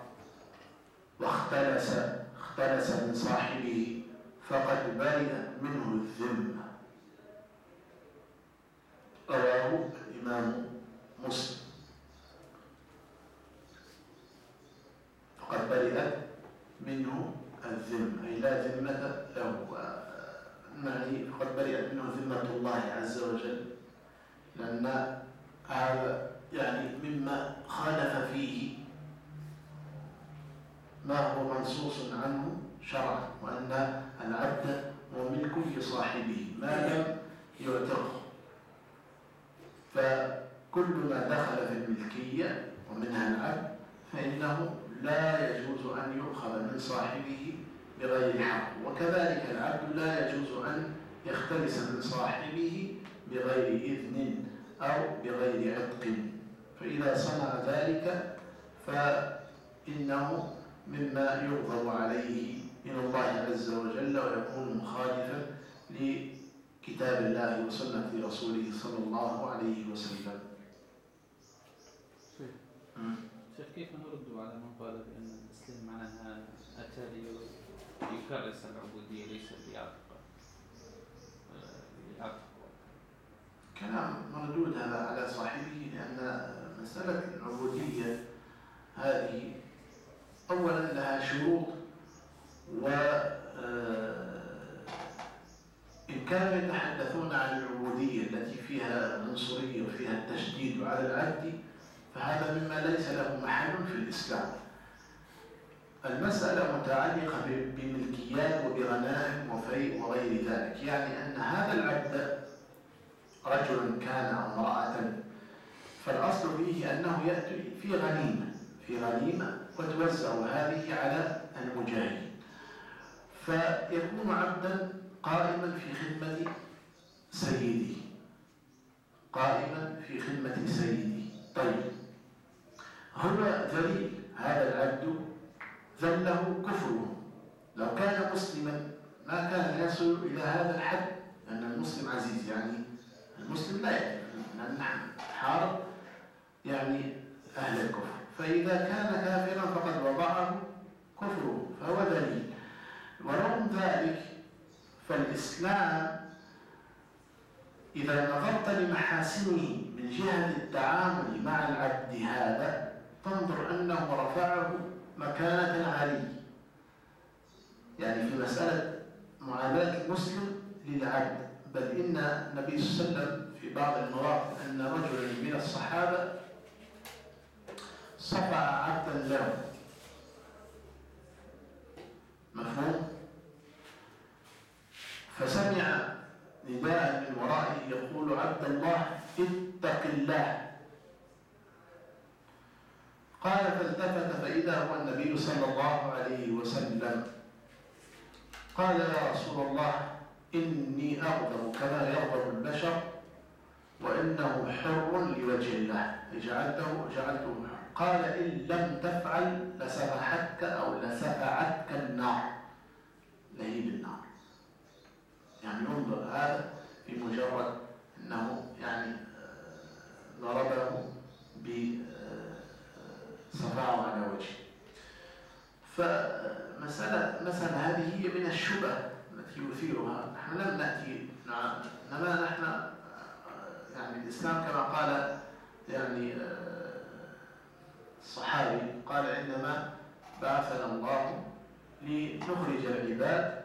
واختلس من صاحبه فقد برئ منه الذمة. رواه الإمام مسلم. فقد برئت منه الذمة أي لا ذمة له، يعني فقد برئت منه ذمة الله عز وجل، لأن هذا يعني مما خالف فيه ما هو منصوص عنه شرعا، وأن العبد هو ملك لصاحبه ما لم يعتقه، فكل ما دخل في الملكية ومنها العبد فإنه لا يجوز أن يؤخذ من صاحبه بغير حق، وكذلك العبد لا يجوز أن يختلس من صاحبه بغير إذن أو بغير عتق، فإذا صنع ذلك فإنه مما يغضب عليه من الله عز وجل ويكون مخالفا لكتاب الله وسنة رسوله صلى الله عليه وسلم. شيخ كيف نرد على من قال بأن الإسلام معناها أتى ليكرس العبودية ليس ليعتق؟ كلام مردود هذا على صاحبه، لأن مسألة العبودية هذه أولا لها شروط، إن كانوا يتحدثون عن العبودية التي فيها العنصرية وفيها التشديد على العبد فهذا مما ليس له محل في الإسلام. المسألة متعلقة بملكيات وبغنائم وفيء وغير ذلك، يعني أن هذا العبد رجل كان أو امرأة فالأصل فيه أنه يأتي في غنيمة وتوزع هذه على المجاهدين، فيكون عبدا قائما في خدمة سيده، طيب هو ذليل، هذا العبد ذله كفره. لو كان مسلما ما كان يصل إلى هذا الحد، لأن المسلم عزيز، يعني المسلم لا يكفر، لأن نحن حارب يعني أهل الكفر، فإذا كان كافرا فقد وضعه كفره فهو ذليل. ورغم ذلك فالإسلام إذا نظرت لمحاسنه من جهة التعامل مع العبد هذا تنظر أنه رفعه مكانة عالية، يعني في مسألة معاملة المسلم للعبد. بل إن النبي صلى الله عليه وسلم في بعض المواقف أن رجلا من الصحابة صفع عبدا له، مفهوم؟ فسمع نداء من ورائه يقول: عبد الله اتق الله. قال فالتفت فإذا هو النبي صلى الله عليه وسلم. قال: يا رسول الله إني أغضب كما يغضب البشر وإنه حر لوجه الله، جعلته حر. قال: إن لم تفعل لسفحتك أو لسفعتك النار، لهيب النار. يعني انظر هذا في مجرد أنه يعني ضربه بصفعه على وجهه. فمسألة هذه هي من الشبه التي يثيرها. نحن لم نأتي، إنما نحن يعني الإسلام كما قال يعني الصحابي قال: إنما بعثنا الله لنخرج العباد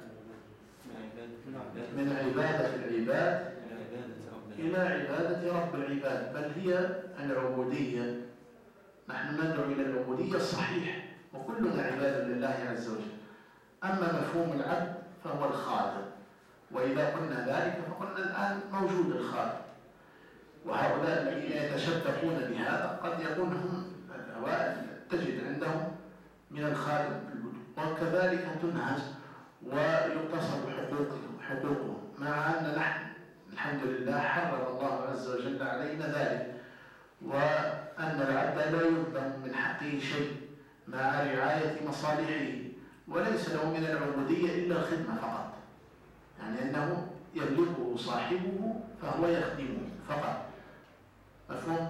من عبادة العباد إلى عبادة رب العباد. بل هي العبودية، نحن ندعو إلى العبودية الصحيحة، وكلنا عباد لله عز وجل. أما مفهوم العبد فهو الخادم، وإذا قلنا ذلك فقلنا الآن موجود الخادم، وهؤلاء الذين يتشبكون بهذا قد يكون هم الأوائل تجد عندهم من الخادم، وكذلك تنهز ويقتصر حقوقهم، مع أن نحن الحمد لله حرم الله عز وجل علينا ذلك، وأن العبد لا يظلم من حقه شيء مع رعاية مصالحه، وليس له من العبودية إلا الخدمة فقط، يعني أنه يملكه صاحبه فهو يخدمه فقط. مفهوم؟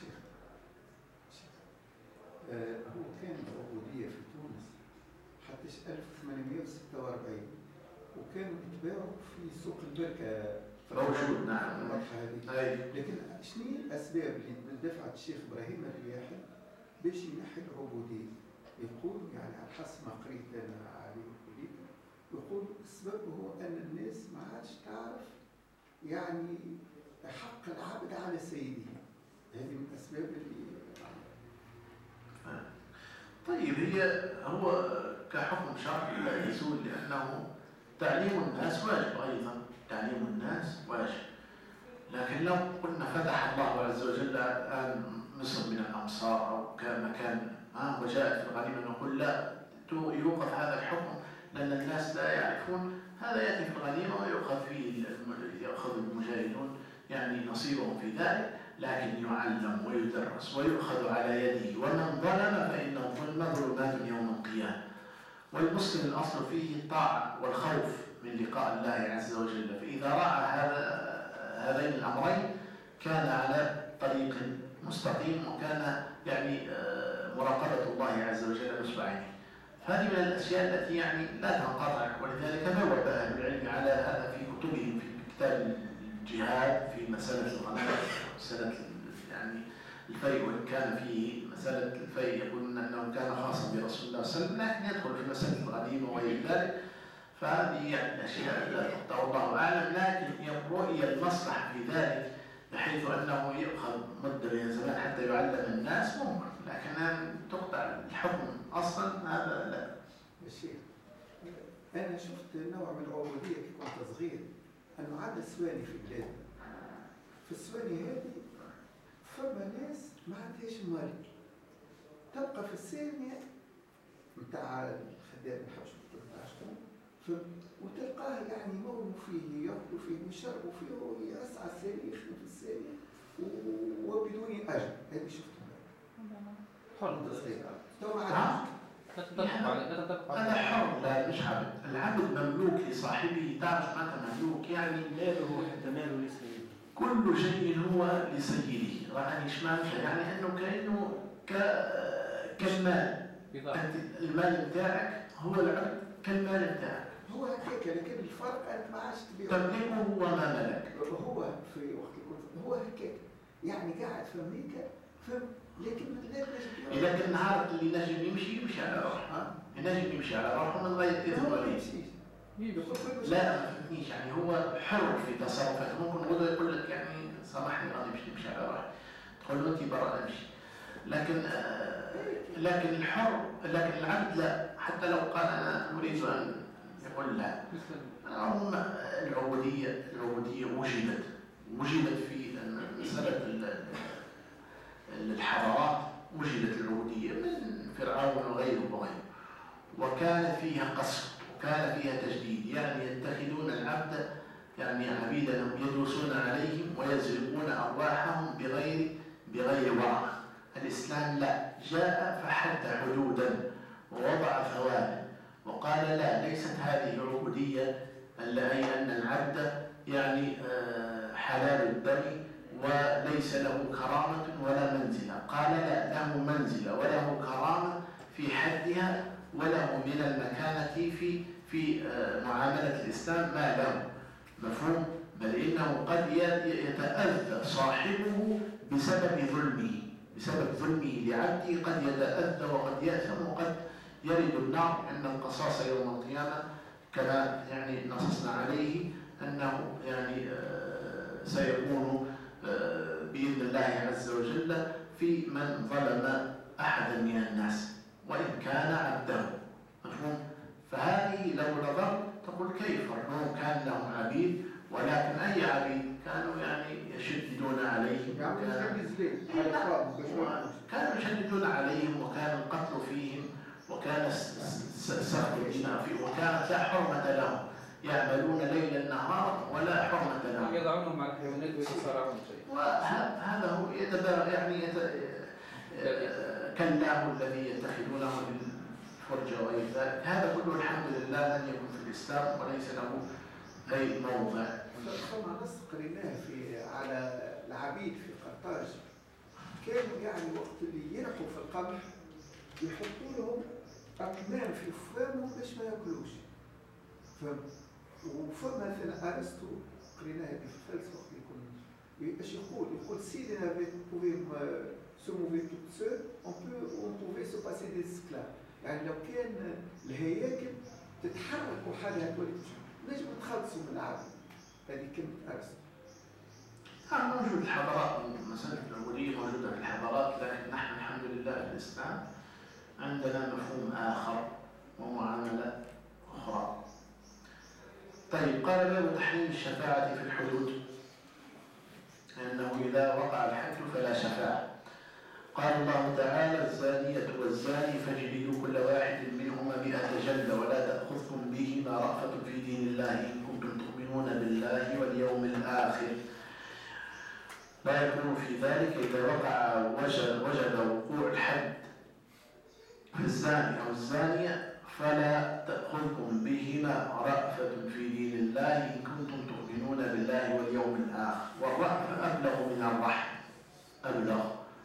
هو كان العبودية في تونس حتى 1846، وكانوا يتباعوا في سوق البركة موجود. نعم. لكن شنو الأسباب اللي دفعت الشيخ إبراهيم الرياحي باش ينحي العبودية؟ يقول يعني على حسب ما قريت أنا عليه وقريت، يقول السبب هو أن الناس ما عادش تعرف يعني حق العبد على سيده. هذه من الأسباب اللي طيب هو كحكم شرعي لا يزول، لأنه تعليم الناس واجب، أيضا تعليم الناس واجب. لكن لو قلنا فتح الله عز وجل الآن مصر من الأمصار أو كمكان وجاءت في الغنيمة، نقول لا يوقف هذا الحكم لأن الناس لا يعرفون، هذا يأتي في الغنيمة يأخذ المجاهدون يعني نصيبهم في ذلك، لكن يعلم ويدرس ويؤخذ على يده. ومن ظلم فإن الظلم ظلمات يوم القيامة. والمسلم الأصل فيه الطاعة والخوف من لقاء الله عز وجل، فإذا راعى هذين الأمرين كان على طريق مستقيم، وكان يعني مراقبة الله عز وجل نصب عينه. هذه من الأشياء التي يعني لا تنقطع، ولذلك نوب أهل العلم على هذا في كتبهم، في كتاب الجهاد في مسألة الغنائم، مسألة يعني الفيء، وإن كان فيه مسألة الفيء يقولون أنه كان خاصا برسول الله صلى الله عليه وسلم، لكن يدخل في مسألة الغنيمة وغير ذلك، فهذه يعني أشياء لا تقطع الله أعلم، لكن رؤية المصلحة في ذلك بحيث أنه يأخذ مدة من الزمان حتى يعلم الناس ممكن، لكن أن تقطع الحكم أصلا هذا لا. يا شيخ أنا شفت نوع من العبودية كي كنت صغير، أنه عندنا سواني في بلادنا، في السواني هذه فما ناس ما عندهاش مال، تبقى في السامية نتاع الخدام الحبش وتلقاه يعني يمولوا فيه، ياكلوا فيه ويشربوا فيه ويسعى السامية، يخدم في السامية وبدون أجر. هذه شفتها. هذا حر، لا مش عبد. العبد مملوك لصاحبه، تعرف معنى مملوك يعني ماله حتى ماله لسيده، كل شيء هو لسيده. يعني ايش معنى؟ يعني انه كانه كالمال، المال بتاعك هو العبد كالمال بتاعك، هو هيك. لكن الفرق انت ما عادش تملكه هو ما ملك. هو في وقت الكل هو هيك يعني قاعد في امريكا لكن لكن النهار اللي نجم يمشي على روحه، ينجم يمشي على روحه من غير اذن ولي. لا ما فهمتنيش، يعني هو حر في تصرفاته. ممكن غدا يقول لك يعني سامحني راني باش نمشي على روحي، تقول له انت برا نمشي. لكن الحر، لكن العبد لا، حتى لو قال انا اريد ان يقول لا. العبوديه وجدت في مساله الحضارات، وجدت العبوديه من فرعون وغيره، وكان فيها قصر وكان فيها تجديد، يعني يتخذون العبد يعني عبيدا يدوسون عليهم ويزرقون أرواحهم بغير ورع. الإسلام لا، جاء فحد حدودا ووضع ثوابت وقال لا، ليست هذه العبودية أي أن العبد يعني حلال الدم وليس له كرامة ولا منزلة. قال لا، له منزلة وله كرامة في حدها، وله من المكانة في معاملة الإسلام ما له مفهوم، بل إنه قد يتأذى صاحبه بسبب ظلمه لعبده، قد يتأذى وقد يأثم وقد يرد النار. أن القصاص يوم القيامة كما يعني نصصنا عليه أنه يعني سيكون بإذن الله عز وجل في من ظلم أحدا من الناس وإن كان عبده، مفهوم. فهذه لو نظر تقول كيف أنه كان لهم عبيد، ولكن أي عبيد كانوا يعني يشددون عليهم، كانوا يشددون عليهم، وكان القتل فيهم، وكان سفك الدماء فيهم، وكانت لا حرمة لهم، يعملون ليلا نهارا ولا حرمة لهم، يضعونهم على الحيوانات ويتصارعون شيء. وهذا هو يعني كالله الذي يتخذونه للفرجة وغير ذلك. هذا كله الحمد لله لم يكن في الإسلام وليس له أي موضع. طبعا نص قريناه على العبيد في قرطاج، كانوا يعني وقت اللي ينحوا في القمح يحطوا لهم أكمام في فمهم باش ما ياكلوش. وفما مثلا أرسطو قريناه في الفلسفة ايش يقول سيدنا pouvait se mouvoir tout seul, on pouvait se passer des esclaves. يعني لو كان الهياكل تتحرك وحاجه تولي نجم نتخلصوا من العبد. هذه كلمه ارسطو. موجود الحضارات، مسألة العبودية موجودة في الحضارات، لكن نحن الحمد لله في الإسلام عندنا مفهوم آخر ومعاملة أخرى. طيب، قال باب تحريم الشفاعة في الحدود، أنه إذا وقع الحد فلا شفاعة. قال الله تعالى: الزانية والزاني فاجلدوا كل واحد منهما 100 جلدة ولا تأخذكم بهما رأفة في دين الله إن كنتم تؤمنون بالله واليوم الآخر. لا يكون في ذلك إذا وجد وقوع الحد في الزاني أو الزانية فلا تأخذكم بهما رأفة في دين الله إن كنتم تؤمنون بالله واليوم الآخر. والرأفة أبلغ من الرحم، أبلغ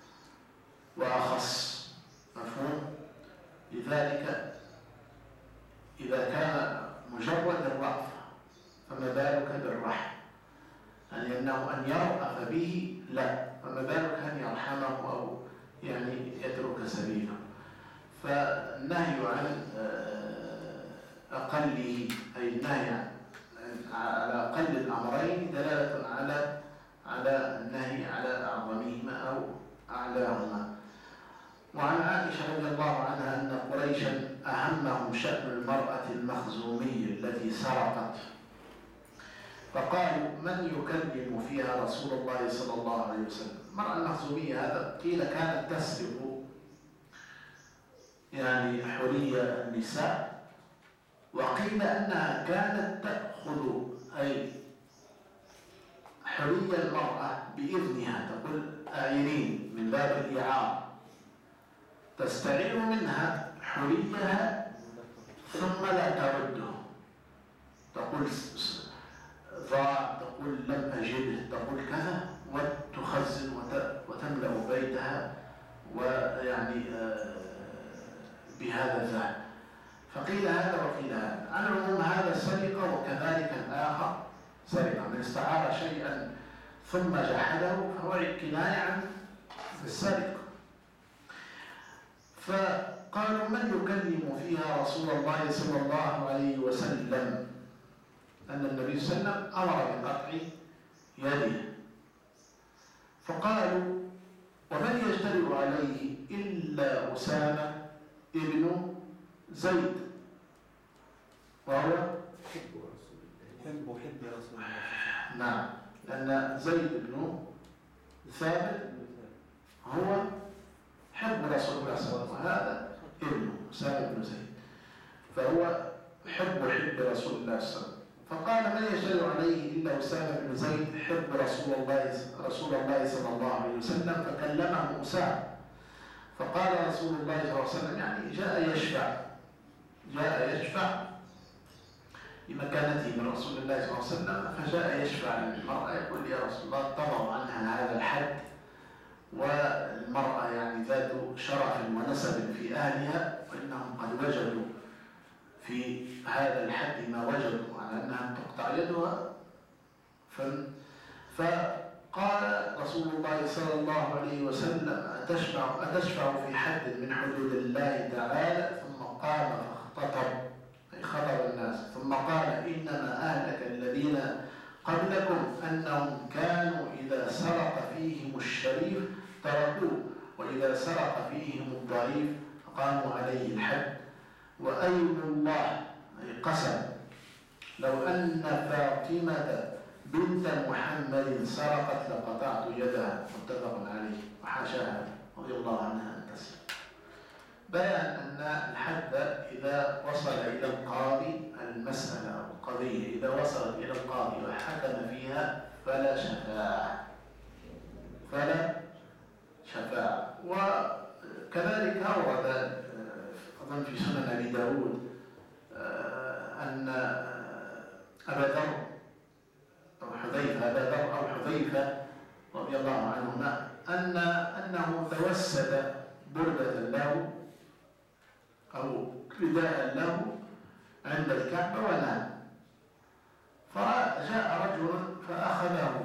وأخص، مفهوم؟ لذلك إذا كان مجرد الرأفة فما بالك بالرحم، يعني أنه أن يرأف به لا، فما بالك أن يرحمه أو يعني يترك سبيله. فالنهي عن أقله، أي النهي على أقل الأمرين دلالة على النهي على أعظمهما أو أعلاهما. وعن عائشة رضي الله عنها أن قريشا أهمهم شأن المرأة المخزومية التي سرقت، فقالوا من يكلم فيها رسول الله صلى الله عليه وسلم. المرأة المخزومية هذا قيل كانت تسرق يعني حلي النساء، وقيل أنها كانت تأخذ أي حلي المرأة بإذنها، تقول آيرين من باب الإعارة، تستعير منها حليها ثم لا ترده، تقول ضاع، تقول لم أجده، تقول كذا، وتخزن وتملأ بيتها ويعني بهذا الذهب. فقيل هذا وقيل هذا. على العموم هذا سرقة، وكذلك الآخر سرقة، من استعار شيئا ثم جحده فهو كناية عن السرقة. فقالوا من يكلم فيها رسول الله صلى الله عليه وسلم، أن النبي صلى الله عليه وسلم أمر بقطع يده. فقالوا ومن يجترئ عليه إلا أسامة ابن زيد وهو حب رسول الله. نعم، لأن زيد بن ثابت هو حب رسول الله صلى الله عليه وسلم، وهذا ابنه أسامة بن زيد، فهو حب رسول الله صلى الله عليه وسلم. فقال من يجترئ عليه إلا أسامة بن زيد حب رسول الله صلى الله عليه وسلم. فكلمه أسامة، فقال رسول الله صلى الله عليه وسلم، يعني جاء يشفع بمكانته من رسول الله صلى الله عليه وسلم، فجاء يشفع للمرأة يقول يا رسول الله تضع عنها هذا الحد، والمرأة يعني ذات شرف ونسب في أهلها، وإنهم قد وجدوا في هذا الحد ما وجدوا على أنها تقطع يدها. فقال رسول الله صلى الله عليه وسلم أتشفع في حد من حدود الله تعالى؟ ثم قام فاختطب، أي خطب الناس، ثم قال إنما أهلك الذين قبلكم أنهم كانوا إذا سرق فيهم الشريف تركوه، وإذا سرق فيهم الضعيف قاموا عليه الحد. وأيم الله، أي قسم، لو أن فاطمة بنت محمد سرقت لقطعت يدها، متفق عليه. وحاشاها رضي الله عنها أن تسرق. بيان أن الحد إذا وصل إلى القاضي، المسألة أو القضية إذا وصلت إلى القاضي وحكم فيها فلا شفاعة. وكذلك أورد أظن في سنن أبي داود أن أبا ذر أو حذيفة رضي الله عنهما أنه توسد بردة له أو رداء له عند الكعبة ونام، فجاء رجل فأخذه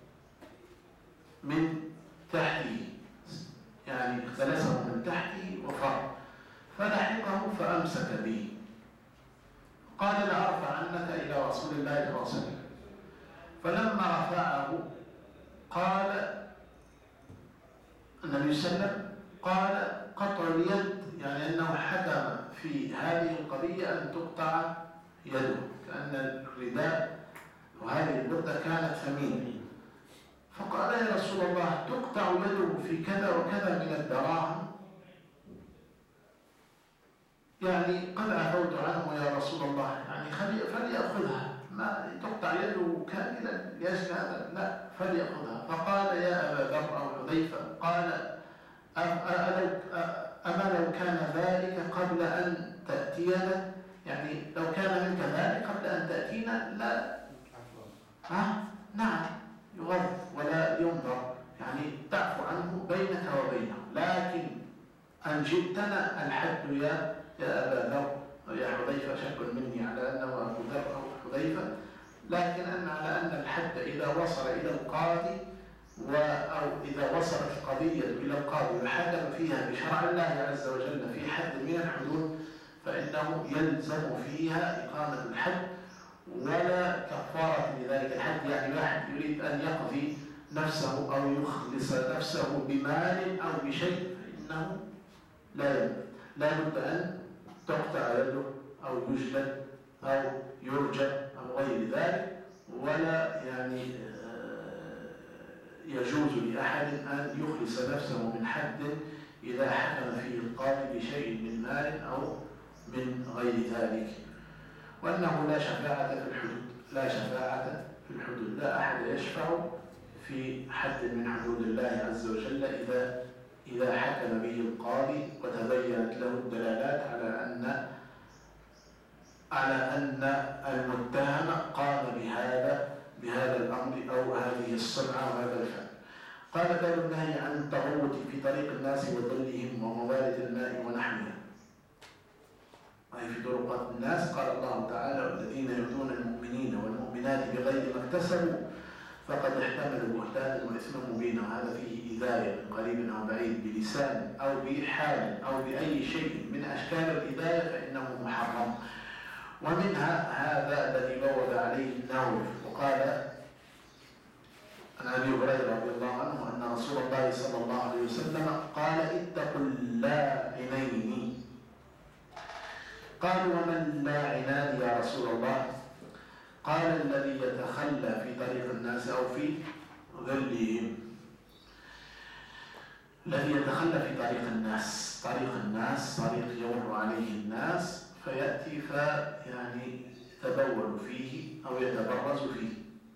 من تحته، يعني اختلسه من تحته وفر، فلحقه فأمسك به، قال لأرفع عنك إلى رسول الله صلى الله عليه وسلم. فلما رفعه قال النبي صلى الله عليه وسلم قال قطع اليد، يعني أنه حكم في هذه القضية أن تقطع يده، كأن الرداء وهذه البردة كانت ثمينة. فقال يا رسول الله تقطع يده في كذا وكذا من الدراهم، يعني قد عفوت عنه يا رسول الله، يعني فليأخذها، ما تقطع يده كاملا لأجل هذا، لا فليأخذها. فقال يا أبا ذر أو حذيفة، قال أما لو كان ذلك قبل أن تأتينا، يعني لو كان منك ذلك قبل أن تأتينا لا نعم يغض ولا ينظر، يعني تعفو عنه بينك وبينه. لكن أن جئتنا الحد يا أبا ذر يا حذيفة، شك مني على أنه أبو ذر أو حذيفة، لكن على أن الحد إذا وصل إلى القاضي أو إذا وصلت القضية إلى القاضي وحكم فيها بشرع الله عز وجل في حد من الحدود فإنه يلزم فيها إقامة الحد ولا كفارة لذلك الحد. يعني واحد يريد أن يقضي نفسه أو يخلص نفسه بمال أو بشيء فإنه لا بد أن تقطع يده أو يجلد أو يرجم أو غير ذلك، ولا يعني يجوز لأحد أن يخلص نفسه من حد إذا حكم فيه القاضي بشيء من مال أو من غير ذلك. وأنه لا شفاعة في الحدود، لا شفاعة في الحدود، لا أحد يشفع في حد من حدود الله عز وجل إذا حكم به القاضي وتبينت له الدلالات على أن المتهم قام بهذا الأمر أو هذه الصنعة وهذا الفعل. قال باب النهي عن التغوط في طريق الناس وظلهم وموارد الماء ونحوها، أي في طرقات الناس. قال الله تعالى: والذين يؤذون المؤمنين والمؤمنات بغير ما اكتسبوا فقد احتملوا بهتانا وإثما مبينا. وهذا فيه إيذاء من قريب أو بعيد بلسان أو بحال أو بأي شيء من أشكال الإيذاء فإنه محرم. ومنها هذا الذي بوب عليه النووي وقال عن أبي هريرة رضي الله عنه أن رسول الله صلى الله عليه وسلم قال: اتقوا اللاعنين. قالوا: ومن اللاعنان يا رسول الله؟ قال: الذي يتخلى في طريق الناس أو في ظلهم. الذي يتخلى في طريق الناس، طريق يمر عليه الناس فيأتي فيعني يتبول فيه أو يتبرز فيه،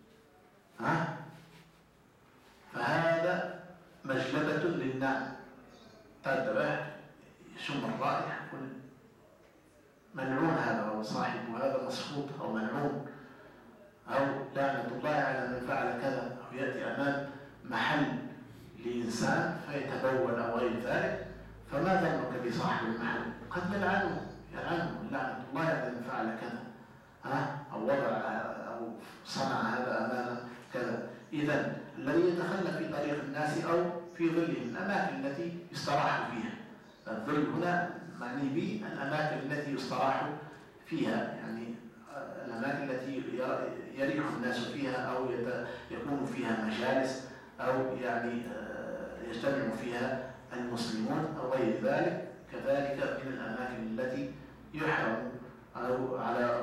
فهذا مجلبة للنعم. تنتبه يشم الرائحة ملعون هذا أو صاحبه، هذا مسخوط أو ملعون أو لعنة الله على من فعل كذا، أو يأتي أمام محل لإنسان فيتبول أو غير ذلك، فما ظنك بصاحب المحل؟ قد يلعنه لعنة الله على من فعل كذا، أو وضع أو صنع هذا أمام كذا. إذن الذي يتخلى في طريق الناس أو في ظلهم، الأماكن التي يستراح فيها. الظل هنا معني به الأماكن التي يستراح فيها، يعني الأماكن التي يريح الناس فيها أو يكون فيها مجالس أو يعني يجتمع فيها المسلمون أو غير ذلك. كذلك من الأماكن التي يحرم أو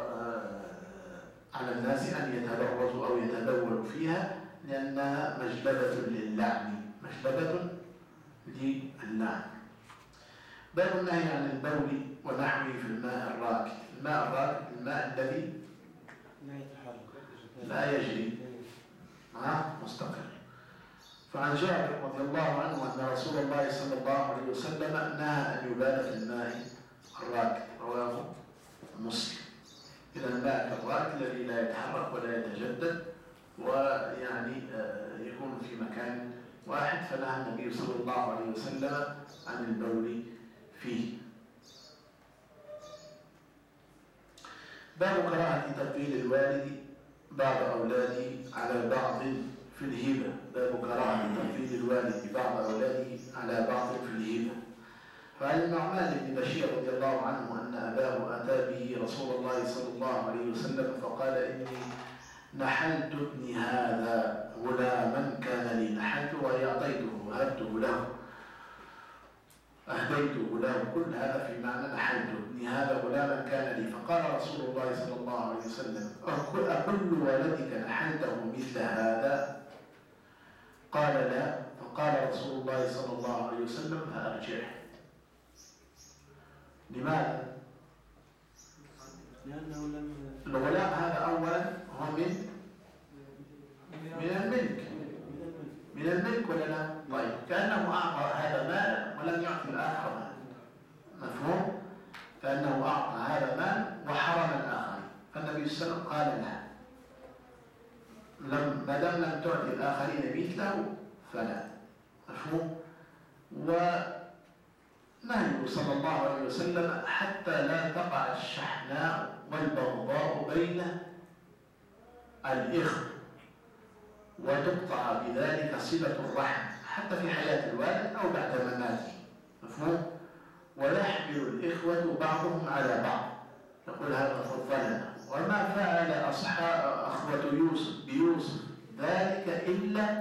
على الناس أن يتبرزوا أو يتبولوا فيها لأنها مجلبة للعن. باب النهي عن البول ونحوه في الماء الراكد. الماء الذي لا يجري مستقر. فعن جابر رضي الله عنه أن رسول الله صلى الله عليه وسلم نهى أن يبال في الماء الراكد، رواه مسلم. إذا الماء الراكد الذي لا يتحرك ولا يتجدد ويعني يكون في مكان واحد، فنهى النبي صلى الله عليه وسلم عن البول فيه. باب كراهة تفضيل الوالد بعض أولاده على بعض في الهبة. باب كراهة تفضيل الوالد بعض أولاده على بعض في الهبة. فعن النعمان بن بشير رضي الله عنه أن أباه أتى به رسول الله صلى الله عليه وسلم فقال: إني نحلت ابني هذا غلاما كان لي، نحلته وأعطيته وهبته له، أهديته له، كل هذا في معنى نحلته ابني هذا غلاما كان لي. فقال رسول الله صلى الله عليه وسلم: أكل ولدك نحلته مثل هذا؟ قال: لا. فقال رسول الله صلى الله عليه وسلم: فأرجعه. لماذا؟ لأنه الغلام هذا أولا هو من الملك ولا لا؟ طيب، كأنه أعطى هذا مالا ولم يعطي الآخر مالا. مفهوم؟ كأنه أعطى النبي صلى الله عليه وسلم قال لا، ما دام لم تعطي الآخرين مثله فلا. مفهوم؟ ونهيه صلى الله عليه وسلم حتى لا تقع الشحناء والبغضاء بين الإخوة وتقطع بذلك صلة الرحم حتى في حياة الوالد أو بعد مماته. مفهوم؟ ويحمل الإخوة بعضهم على بعض، يقول هذا فضلنا. وما فعل أخوة يوسف بيوسف ذلك إلا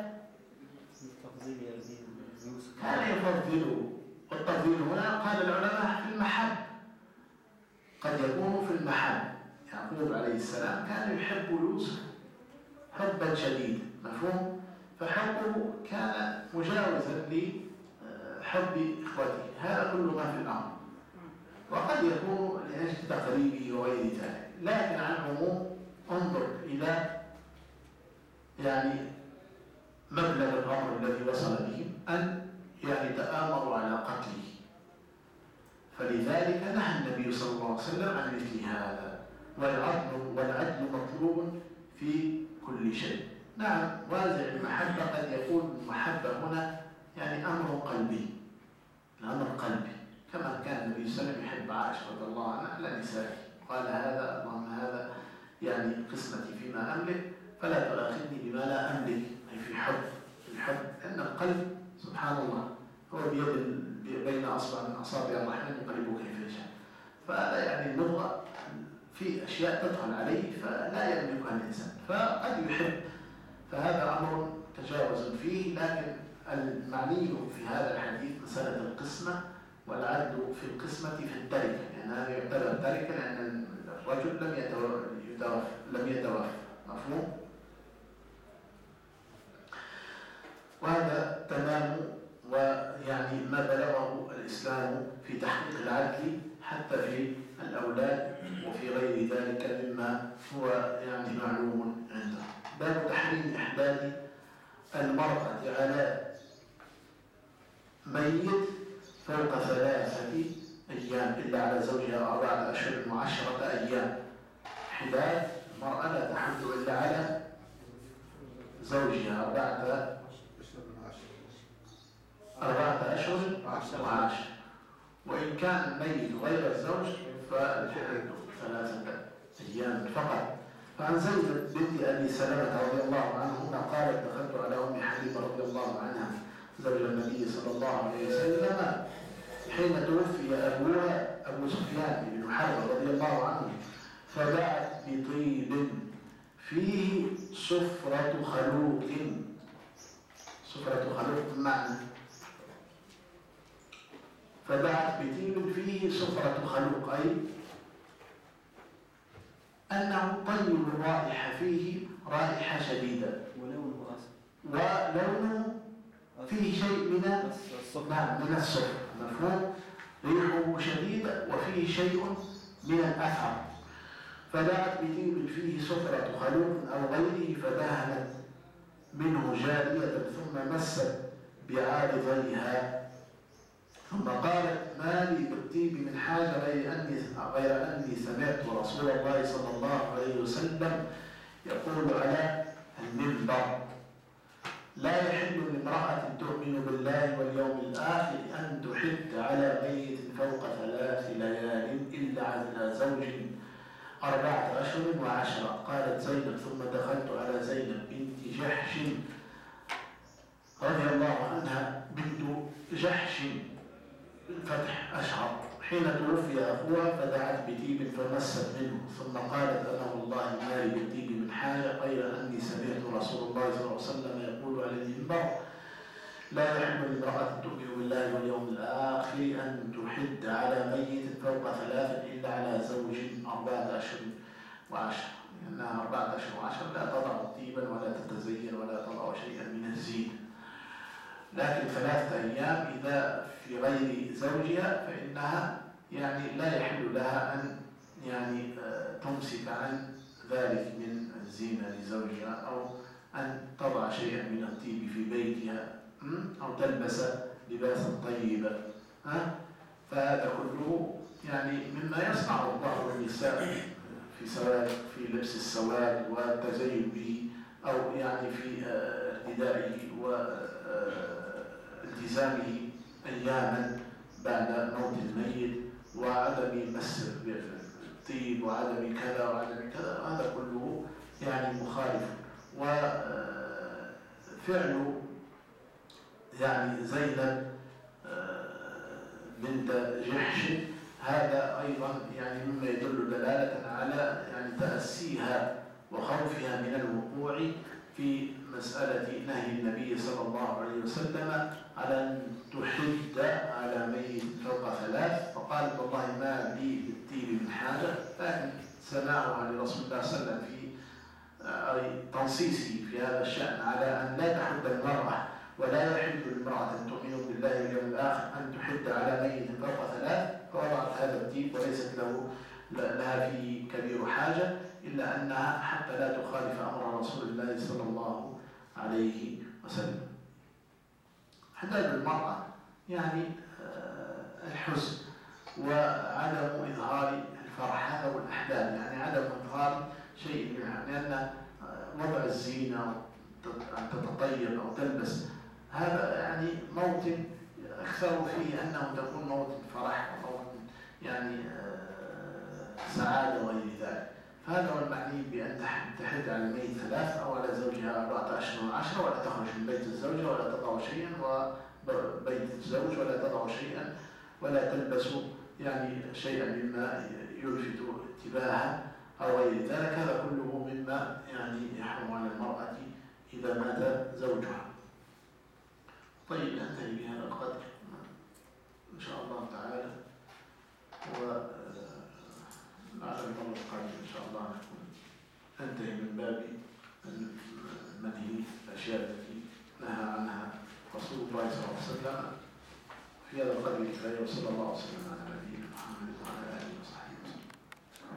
كان يفضله. والتفضيل هنا قال العلماء في المحبة، قد يكون في المحبة. يعقوب عليه السلام كان يحب يوسف حبا شديدا. مفهوم؟ فحبه كان مجاوزا لحب إخوته. هذا كل ما في الأمر، وقد يكون لأجل تقريبه وغير ذلك. لكن عن العموم انظر إلى يعني مبلغ الأمر الذي وصل بهم، أن يعني تآمروا على قتله. فلذلك نهى النبي صلى الله عليه وسلم عن مثل هذا. والعدل مطلوب في كل شيء. نعم، وازع المحبة قد يكون المحبة هنا يعني أمر قلبي، الأمر قلبي، كما كان النبي صلى الله عليه وسلم يحب عائشة رضي الله عنها على نسائه، قال هذا اللهم هذا يعني قسمتي فيما أملك فلا تؤاخذني بما لا أملك. أي في الحب، لأن القلب سبحان الله هو بين أصبع من أصابع الرحمن يقلبه كيف يشاء. فهذا يعني اللغة في أشياء تدخل عليه فلا يملكها الإنسان، فقد يحب، فهذا أمر تجاوز فيه. لكن المعني في هذا الحديث مسألة القسمة، والعدل في القسمة في التركة، لأن هذا يعتبر تركة لأن الرجل لم يتوفى. مفهوم؟ وهذا تمام ويعني ما بلغه الإسلام في تحقيق العدل حتى في الأولاد وفي غير ذلك مما هو يعني معلوم عنده. باب تحريم إحداد المرأة على ميت فوق 3 أيام إلا على زوجها 4 أشهر و10 أيام. إحداد المرأة لا تحد إلا على زوجها 4 أشهر و10، وإن كان الميت غير الزوج فالحد 3 أيام فقط. فعن زينب بنت أبي سلمة رضي الله عنهما قالت دخلت على أم حبيبة رضي الله عنها زوج النبي صلى الله عليه وسلم حين توفي أبوها أبو سفيان بن حرب رضي الله عنه، فدعت بطيب فيه سفرة خلوق. سفرة خلوق بمعنى فدعت بطيب فيه سفرة خلوق، أي أنه طيب الرائحة، فيه رائحة شديدة، ولونه فيه شيء من السفر. مفهوم؟ ريحه شديدة وفيه شيء من الأثر. فدعت بطيب فيه سفرة خلوق أو غيره فدهنت منه جارية ثم مست بعارضيها، ثم قالت ما لي بالطيب من حاجة غير أني سمعت رسول الله صلى الله عليه وسلم يقول على المنبر لا يحل لامرأة تؤمن بالله واليوم الآخر أن تحد على ميت فوق 3 ليال إلا على زوج 4 أشهر و10. قالت زينب ثم دخلت على زينب بنت جحش رضي الله عنها، بنت جحش فتح أشعر، حين توفي أخوها فدعت بطيب فمست منه، ثم قالت أنا والله ما لي بالطيب من حاجة غير أني سمعت رسول الله صلى الله عليه وسلم يقول على المنبر لا يحل لامرأة تؤمن بالله واليوم الآخر أن تحد على ميت فوق 3 إلا على زوج 4 أشهر و10، لأنها 4 أشهر و10 لا تضع طيبا ولا تتزين ولا تضع شيئا من الزينة. لكن 3 أيام إذا في غير زوجها فإنها يعني لا يحل لها أن يعني تمسك عن ذلك من الزينة لزوجها، أو أن تضع شيئا من الطيب في بيتها، أو تلبس لباسا طيبا. فهذا كله يعني مما يصنعه بعض النساء في لبس السواد والتزين به، أو يعني في ارتدائه والتزامه أياما بعد موت الميت، وعدم مس الطيب وعدم كذا وعدم كذا، هذا كله يعني مخالف. وفعل يعني زينب بنت جحش هذا أيضا يعني مما يدل دلالة على يعني تأسيها وخوفها من الوقوع في مسألة نهي النبي صلى الله عليه وسلم على أن تحد على ميت فوق 3، فقالت والله ما لي بالطيب من حاجة، لكن سماعها لرسول الله صلى الله عليه وسلم في تنصيصه في هذا الشأن على أن لا تحد المرأة، ولا يحل للمرأة أن تؤمن بالله واليوم الآخر أن تحد على ميت فوق 3، فوضعت هذا الطيب وليست لها فيه كبير حاجة، إلا أنها حتى لا تخالف أمر رسول الله صلى الله عليه وسلم. حداد المرأة يعني الحزن وعدم إظهار الفرح، هذا هو الأحداث، يعني عدم إظهار شيء منها، لأن وضع الزينة أن تتطيب أو تلبس هذا يعني موطن أكثر فيه أنه تكون موطن فرح وموطن يعني سعادة وغير ذلك. فهذا هو المعني بأن تحد على الميت 3 أو على زوجها 4 أشهر و10، ولا تخرج من بيت الزوجة ولا تضع شيئا وبيت الزوج ولا تضع شيئا ولا تلبس يعني شيئا مما يلفت انتباهها أو غير ذلك، هذا كله مما يعني يحرم على المرأة إذا مات زوجها. طيب ننتهي بهذا القدر إن شاء الله تعالى، ولعل المرة القادمة إن شاء الله نكون ننتهي من باب المنهي الأشياء التي نهى عنها رسول الله صلى الله عليه وسلم. في هذا القدر كفاية، وصلى الله وسلم على نبينا محمد وعلى آله